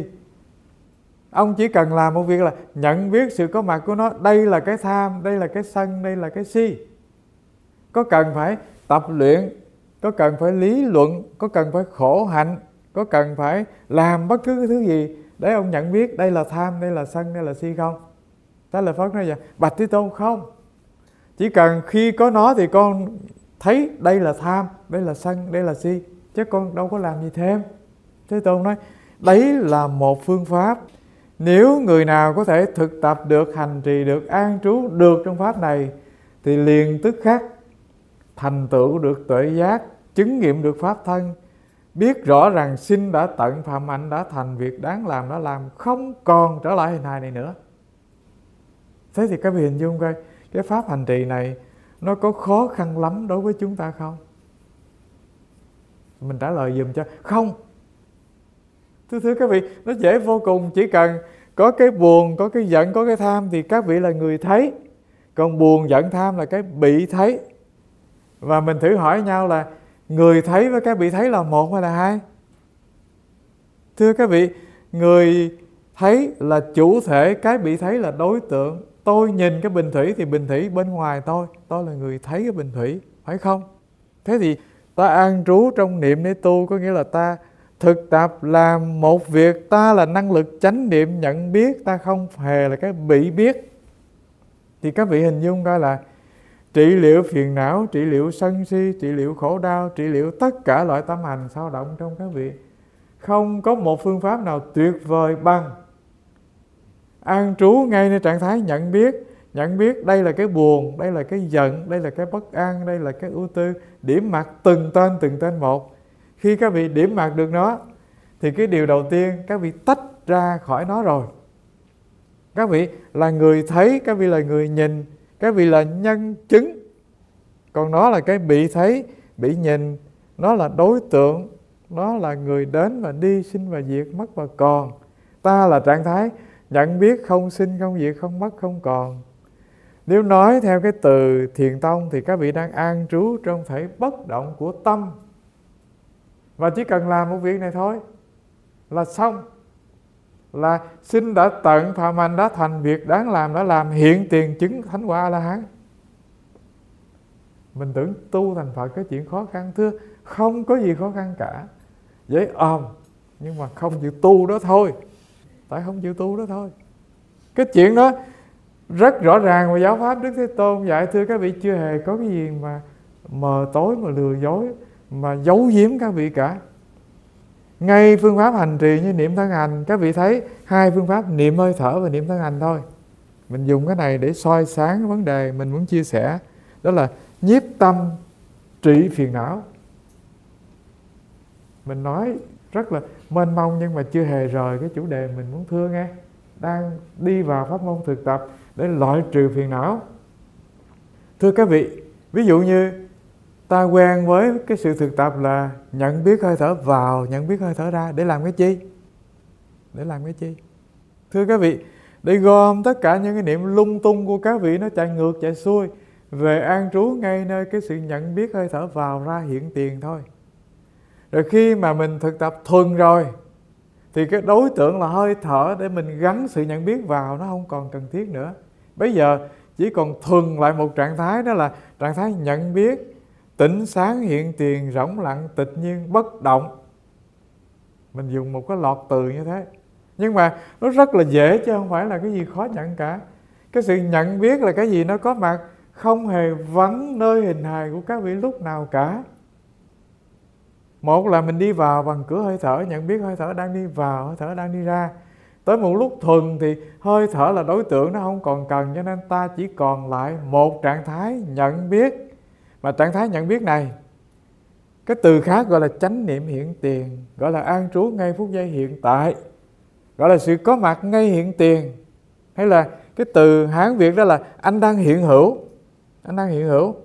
ông chỉ cần làm một việc là nhận biết sự có mặt của nó. Đây là cái tham, đây là cái sân, đây là cái si. Có cần phải tập luyện, có cần phải lý luận, có cần phải khổ hạnh, có cần phải làm bất cứ cái thứ gì để ông nhận biết đây là tham, đây là sân, đây là si không? Xá Lợi Phất nói vậy: bạch Thế Tôn, không. Chỉ cần khi có nó thì con thấy đây là tham, đây là sân, đây là si, chứ con đâu có làm gì thêm. Thế Tôn nói: đấy là một phương pháp. Nếu người nào có thể thực tập được, hành trì được, an trú được trong pháp này thì liền tức khắc thành tựu được tuệ giác, chứng nghiệm được pháp thân, biết rõ rằng sinh đã tận, phạm hạnh đã thành, việc đáng làm đã làm, không còn trở lại hình hài này nữa. Thế thì các vị hình dung coi, cái pháp hành trì này nó có khó khăn lắm đối với chúng ta không? Mình trả lời dùm cho: không. Thưa các vị, nó dễ vô cùng. Chỉ cần có cái buồn, có cái giận, có cái tham thì các vị là người thấy. Còn buồn, giận, tham là cái bị thấy. Và mình thử hỏi nhau là người thấy với cái bị thấy là một hay là hai? Thưa các vị, người thấy là chủ thể, cái bị thấy là đối tượng. Tôi nhìn cái bình thủy thì bình thủy bên ngoài tôi là người thấy cái bình thủy, phải không? Thế thì ta an trú trong niệm để tu, có nghĩa là ta thực tập làm một việc, ta là năng lực chánh niệm nhận biết, ta không hề là cái bị biết. Thì các vị hình dung coi là trị liệu phiền não, trị liệu sân si, trị liệu khổ đau, trị liệu tất cả loại tâm hành sao động trong các vị. Không có một phương pháp nào tuyệt vời bằng an trú ngayในtrạng thái nhận biết đây là cái buồn, đây là cái giận, đây là cái bất an, đây là cái ưu tư, điểm mặt từng tên một. Khi các vị điểm mặt được nó thì cái điều đầu tiên các vị tách ra khỏi nó rồi. Các vị là người thấy, các vị là người nhìn, các vị là nhân chứng. Còn nó là cái bị thấy, bị nhìn, nó là đối tượng, nó là người đến và đi, sinh và diệt, mất và còn. Ta là trạng thái nhận biết không sinh, không diệt, không mất, không còn. Nếu nói theo cái từ Thiền Tông thì các vị đang an trú trong thể bất động của tâm. Và chỉ cần làm một việc này thôi là xong. Là sinh đã tận, phạm hạnh đã thành, việc đáng làm đã làm, hiện tiền chứng thánh quả A-la-hán. Mình tưởng tu thành Phật cái chuyện khó khăn. Thưa, không có gì khó khăn cả. Dễ nhưng mà không chịu tu đó thôi. Tại không chịu tu đó thôi. Cái chuyện đó rất rõ ràng và giáo pháp Đức Thế Tôn dạy. Thưa các vị, chưa hề có cái gì mà mờ tối mà lừa dối, mà giấu giếm các vị cả. Ngay phương pháp hành trì như niệm thân hành, các vị thấy hai phương pháp niệm hơi thở và niệm thân hành thôi. Mình dùng cái này để soi sáng vấn đề mình muốn chia sẻ, đó là nhiếp tâm trị phiền não. Mình nói rất là mênh mông nhưng mà chưa hề rời cái chủ đề mình muốn thưa nghe. Đang đi vào pháp môn thực tập để loại trừ phiền não. Thưa các vị, ví dụ như ta quen với cái sự thực tập là nhận biết hơi thở vào, nhận biết hơi thở ra, để làm cái chi? Để làm cái chi? Thưa các vị, để gom tất cả những cái niệm lung tung của các vị nó chạy ngược chạy xuôi về an trú ngay nơi cái sự nhận biết hơi thở vào ra hiện tiền thôi. Rồi khi mà mình thực tập thuần rồi thì cái đối tượng là hơi thở để mình gắn sự nhận biết vào nó không còn cần thiết nữa. Bây giờ chỉ còn thuần lại một trạng thái, đó là trạng thái nhận biết tĩnh sáng hiện tiền, rỗng lặng tịch nhiên bất động. Mình dùng một cái loạt từ như thế, nhưng mà nó rất là dễ chứ không phải là cái gì khó nhận cả. Cái sự nhận biết là cái gì nó có mặt, không hề vắng nơi hình hài của các vị lúc nào cả. Một là mình đi vào bằng cửa hơi thở, nhận biết hơi thở đang đi vào, hơi thở đang đi ra. Tới một lúc thuần thì hơi thở là đối tượng, nó không còn cần, cho nên ta chỉ còn lại một trạng thái nhận biết. Mà trạng thái nhận biết này, cái từ khác gọi là chánh niệm hiện tiền, gọi là an trú ngay phút giây hiện tại, gọi là sự có mặt ngay hiện tiền. Hay là cái từ Hán Việt đó là anh đang hiện hữu, anh đang hiện hữu.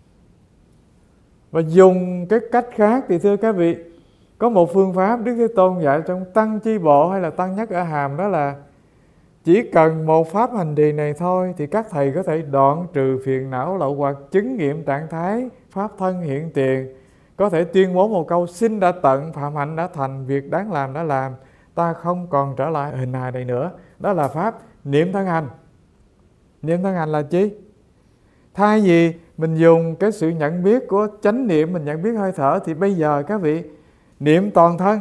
Và dùng cái cách khác thì thưa các vị, có một phương pháp Đức Thế Tôn dạy trong Tăng Chi Bộ hay là Tăng Nhất Ở Hàm, đó là chỉ cần một pháp hành trì này thôi thì các thầy có thể đoạn trừ phiền não lậu hoặc, chứng nghiệm trạng thái pháp thân hiện tiền, có thể tuyên bố một câu xin đã tận, phạm hạnh đã thành, việc đáng làm đã làm, ta không còn trở lại hình hài này nữa. Đó là pháp niệm thân hành. Niệm thân hành là chi? Thay vì mình dùng cái sự nhận biết của chánh niệm, mình nhận biết hơi thở, thì bây giờ các vị niệm toàn thân.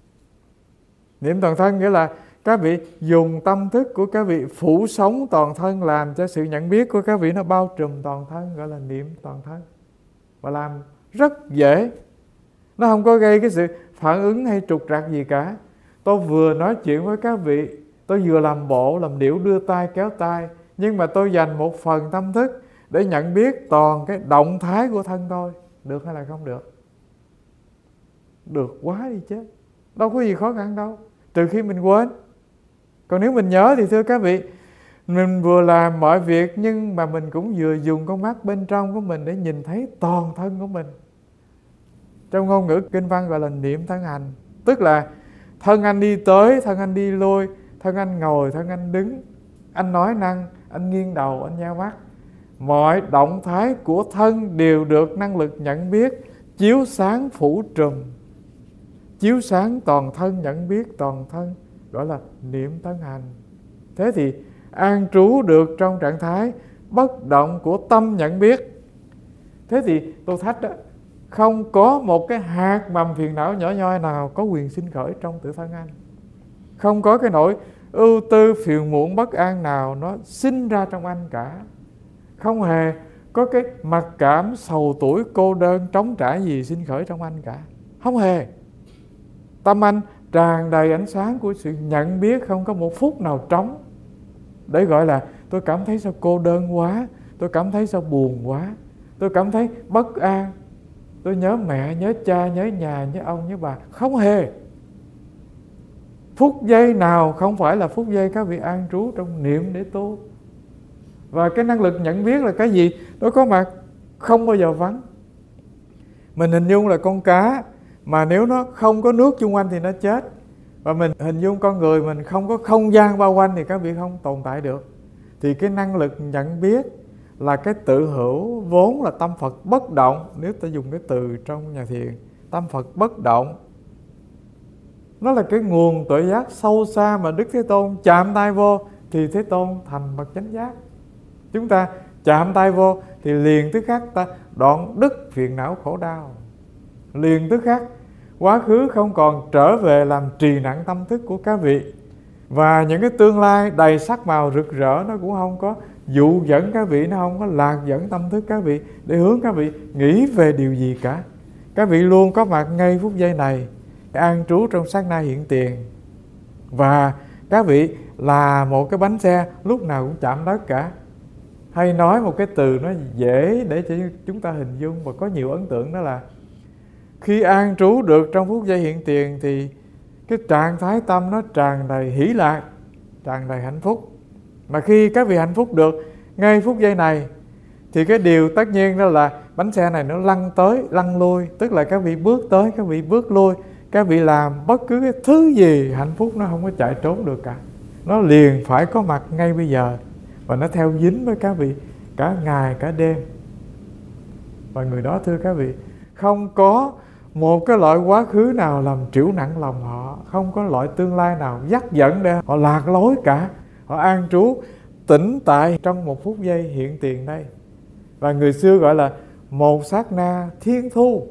Niệm toàn thân nghĩa là các vị dùng tâm thức của các vị phủ sống toàn thân, làm cho sự nhận biết của các vị nó bao trùm toàn thân, gọi là niệm toàn thân. Và làm rất dễ, nó không có gây cái sự phản ứng hay trục trặc gì cả. Tôi vừa nói chuyện với các vị, tôi vừa làm bộ, làm điệu đưa tay kéo tay, nhưng mà tôi dành một phần tâm thức để nhận biết toàn cái động thái của thân tôi. Được hay là không được? Được quá đi chứ. Đâu có gì khó khăn đâu, trừ khi mình quên. Còn nếu mình nhớ thì thưa các vị, mình vừa làm mọi việc nhưng mà mình cũng vừa dùng con mắt bên trong của mình để nhìn thấy toàn thân của mình. Trong ngôn ngữ kinh văn gọi là niệm thân hành. Tức là thân anh đi tới, thân anh đi lui, thân anh ngồi, thân anh đứng, anh nói năng, anh nghiêng đầu, anh nheo mắt. Mọi động thái của thân đều được năng lực nhận biết chiếu sáng phủ trùm, chiếu sáng toàn thân, nhận biết toàn thân, gọi là niệm thân hành. Thế thì an trú được trong trạng thái bất động của tâm nhận biết. Thế thì tôi thách đó, không có một cái hạt mầm phiền não nhỏ nhoi nào có quyền sinh khởi trong tự thân anh. Không có cái nỗi ưu tư phiền muộn bất an nào nó sinh ra trong anh cả. Không hề có cái mặc cảm sầu tủi cô đơn trống trải gì sinh khởi trong anh cả. Không hề. Tâm anh tràn đầy ánh sáng của sự nhận biết, không có một phút nào trống để gọi là tôi cảm thấy sao cô đơn quá, tôi cảm thấy sao buồn quá, tôi cảm thấy bất an, tôi nhớ mẹ, nhớ cha, nhớ nhà, nhớ ông, nhớ bà. Không hề. Phút giây nào không phải là phút giây các vị an trú trong niệm để tu. Và cái năng lực nhận biết là cái gì? Nó có mặt, không bao giờ vắng. Mình hình dung là con cá, mà nếu nó không có nước chung quanh thì nó chết. Và mình hình dung con người mình không có không gian bao quanh thì các vị không tồn tại được. Thì cái năng lực nhận biết là cái tự hữu, vốn là tâm Phật bất động. Nếu ta dùng cái từ trong nhà thiền, tâm Phật bất động, nó là cái nguồn tuệ giác sâu xa mà Đức Thế Tôn chạm tay vô thì Thế Tôn thành bậc chánh giác. Chúng ta chạm tay vô thì liền tức khắc ta đoạn đứt phiền não khổ đau. Liền tức khắc quá khứ không còn trở về làm trì nặng tâm thức của các vị. Và những cái tương lai đầy sắc màu rực rỡ nó cũng không có dụ dẫn các vị, nó không có lạc dẫn tâm thức các vị để hướng các vị nghĩ về điều gì cả. Các vị luôn có mặt ngay phút giây này, an trú trong sát na hiện tiền. Và các vị là một cái bánh xe lúc nào cũng chạm đất cả. Hay nói một cái từ nó dễ để cho chúng ta hình dung và có nhiều ấn tượng, đó là khi an trú được trong phút giây hiện tiền thì cái trạng thái tâm nó tràn đầy hỷ lạc, tràn đầy hạnh phúc. Mà khi các vị hạnh phúc được ngay phút giây này thì cái điều tất nhiên đó là bánh xe này nó lăn tới lăn lui, tức là các vị bước tới, các vị bước lui, các vị làm bất cứ cái thứ gì, hạnh phúc nó không có chạy trốn được cả. Nó liền phải có mặt ngay bây giờ, và nó theo dính với các vị cả ngày cả đêm. Và người đó, thưa các vị, không có một cái loại quá khứ nào làm trĩu nặng lòng họ, không có loại tương lai nào dắt dẫn để họ lạc lối cả. Họ an trú tĩnh tại trong một phút giây hiện tiền đây. Và người xưa gọi là một sát na thiên thu.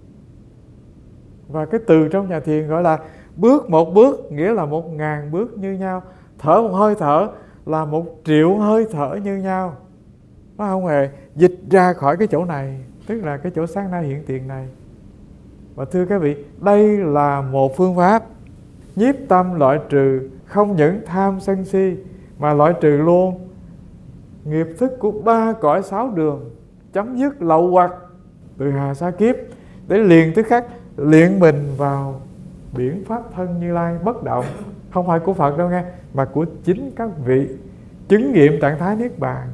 Và cái từ trong nhà thiền gọi là bước một bước, nghĩa là 1000 bước như nhau. Thở một hơi thở là 1 triệu hơi thở như nhau. Nó không hề dịch ra khỏi cái chỗ này, tức là cái chỗ sát na hiện tiền này. Và thưa các vị, đây là một phương pháp nhiếp tâm loại trừ không những tham sân si, mà loại trừ luôn nghiệp thức của 3 cõi 6 đường, chấm dứt lậu hoặc từ hà sa kiếp, để liền tức khắc luyện mình vào biển pháp thân Như Lai bất động. Không phải của Phật đâu nghe, mà của chính các vị chứng nghiệm trạng thái niết bàn.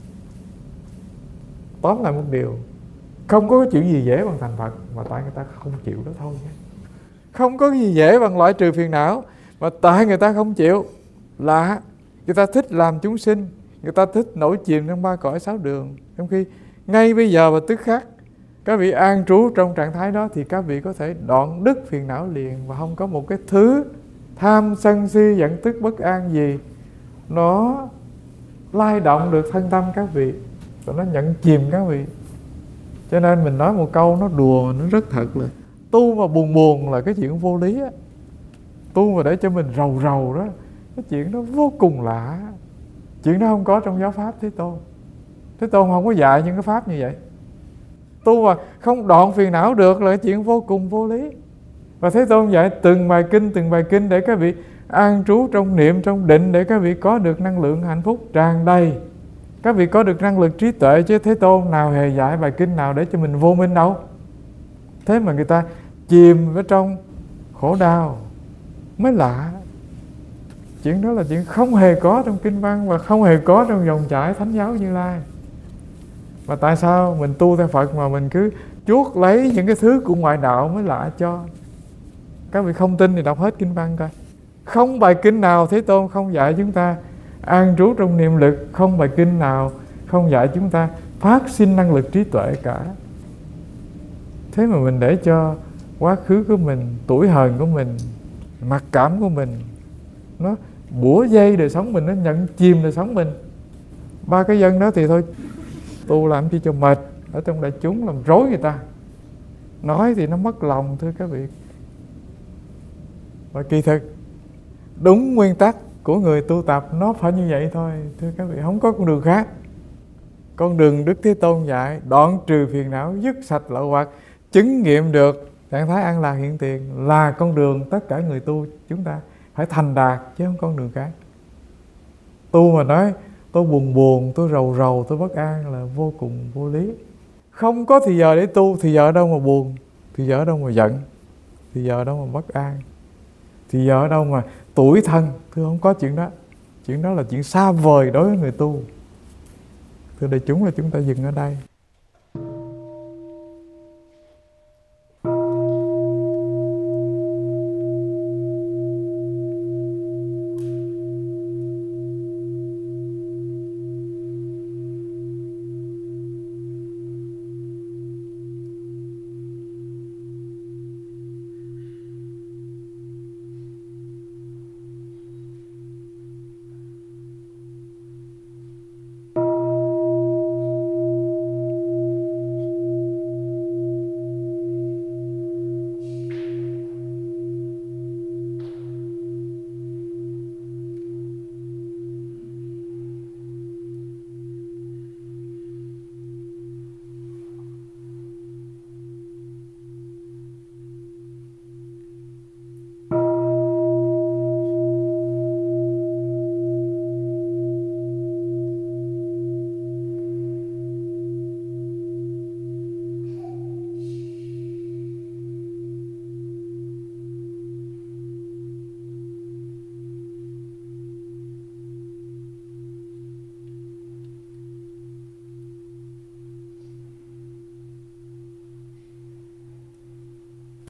Tóm lại một điều, không có chuyện gì dễ bằng thành Phật, mà tại người ta không chịu đó thôi nhé. Không có gì dễ bằng loại trừ phiền não, mà tại người ta không chịu là người ta thích làm chúng sinh, người ta thích nổi chìm trong 3 cõi 6 đường. Trong khi ngay bây giờ và tức khắc các vị an trú trong trạng thái đó thì các vị có thể đoạn đứt phiền não liền, và không có một cái thứ tham sân si giận tức bất an gì nó lay động được thân tâm các vị, và nó nhận chìm các vị. Cho nên mình nói một câu nó đùa, nó rất thật là tu mà buồn buồn là cái chuyện vô lý á. Tu mà để cho mình rầu rầu đó, cái chuyện đó vô cùng lạ. Chuyện đó không có trong giáo pháp Thế Tôn. Thế Tôn không có dạy những cái pháp như vậy. Tu mà không đoạn phiền não được là cái chuyện vô cùng vô lý. Và Thế Tôn dạy từng bài kinh để các vị an trú trong niệm, trong định, để các vị có được năng lượng hạnh phúc tràn đầy, các vị có được năng lực trí tuệ. Chứ Thế Tôn nào hề dạy bài kinh nào để cho mình vô minh đâu. Thế mà người ta chìm ở trong khổ đau mới lạ. Chuyện đó là chuyện không hề có trong kinh văn, và không hề có trong dòng chảy Thánh giáo Như Lai. Mà tại sao mình tu theo Phật mà mình cứ chuốt lấy những cái thứ của ngoại đạo mới lạ cho. Các vị không tin thì đọc hết kinh văn coi. Không bài kinh nào Thế Tôn không dạy chúng ta an trú trong niệm lực, không bài kinh nào không dạy chúng ta phát sinh năng lực trí tuệ cả. Thế mà mình để cho quá khứ của mình, tuổi hờn của mình, mặc cảm của mình, nó bủa dây đời sống mình, nó nhận chìm đời sống mình. 3 cái dân đó thì thôi, tu làm chi cho mệt, ở trong đại chúng làm rối người ta, nói thì nó mất lòng, thưa các vị. Và kỳ thực đúng nguyên tắc của người tu tập nó phải như vậy thôi, thưa các vị, không có con đường khác. Con đường Đức Thế Tôn dạy đoạn trừ phiền não, dứt sạch lậu hoặc, chứng nghiệm được trạng thái an lạc hiện tiền là con đường tất cả người tu chúng ta phải thành đạt, chứ không con đường khác. Tu mà nói tôi buồn buồn, tôi rầu rầu, tôi bất an là vô cùng vô lý. Không có thì giờ để tu, thì giờ ở đâu mà buồn, thì giờ ở đâu mà giận, thì giờ ở đâu mà bất an, thì giờ ở đâu mà tủi thân. Thưa không có chuyện đó. Chuyện đó là chuyện xa vời đối với người tu. Thưa đại chúng, là chúng ta dừng ở đây.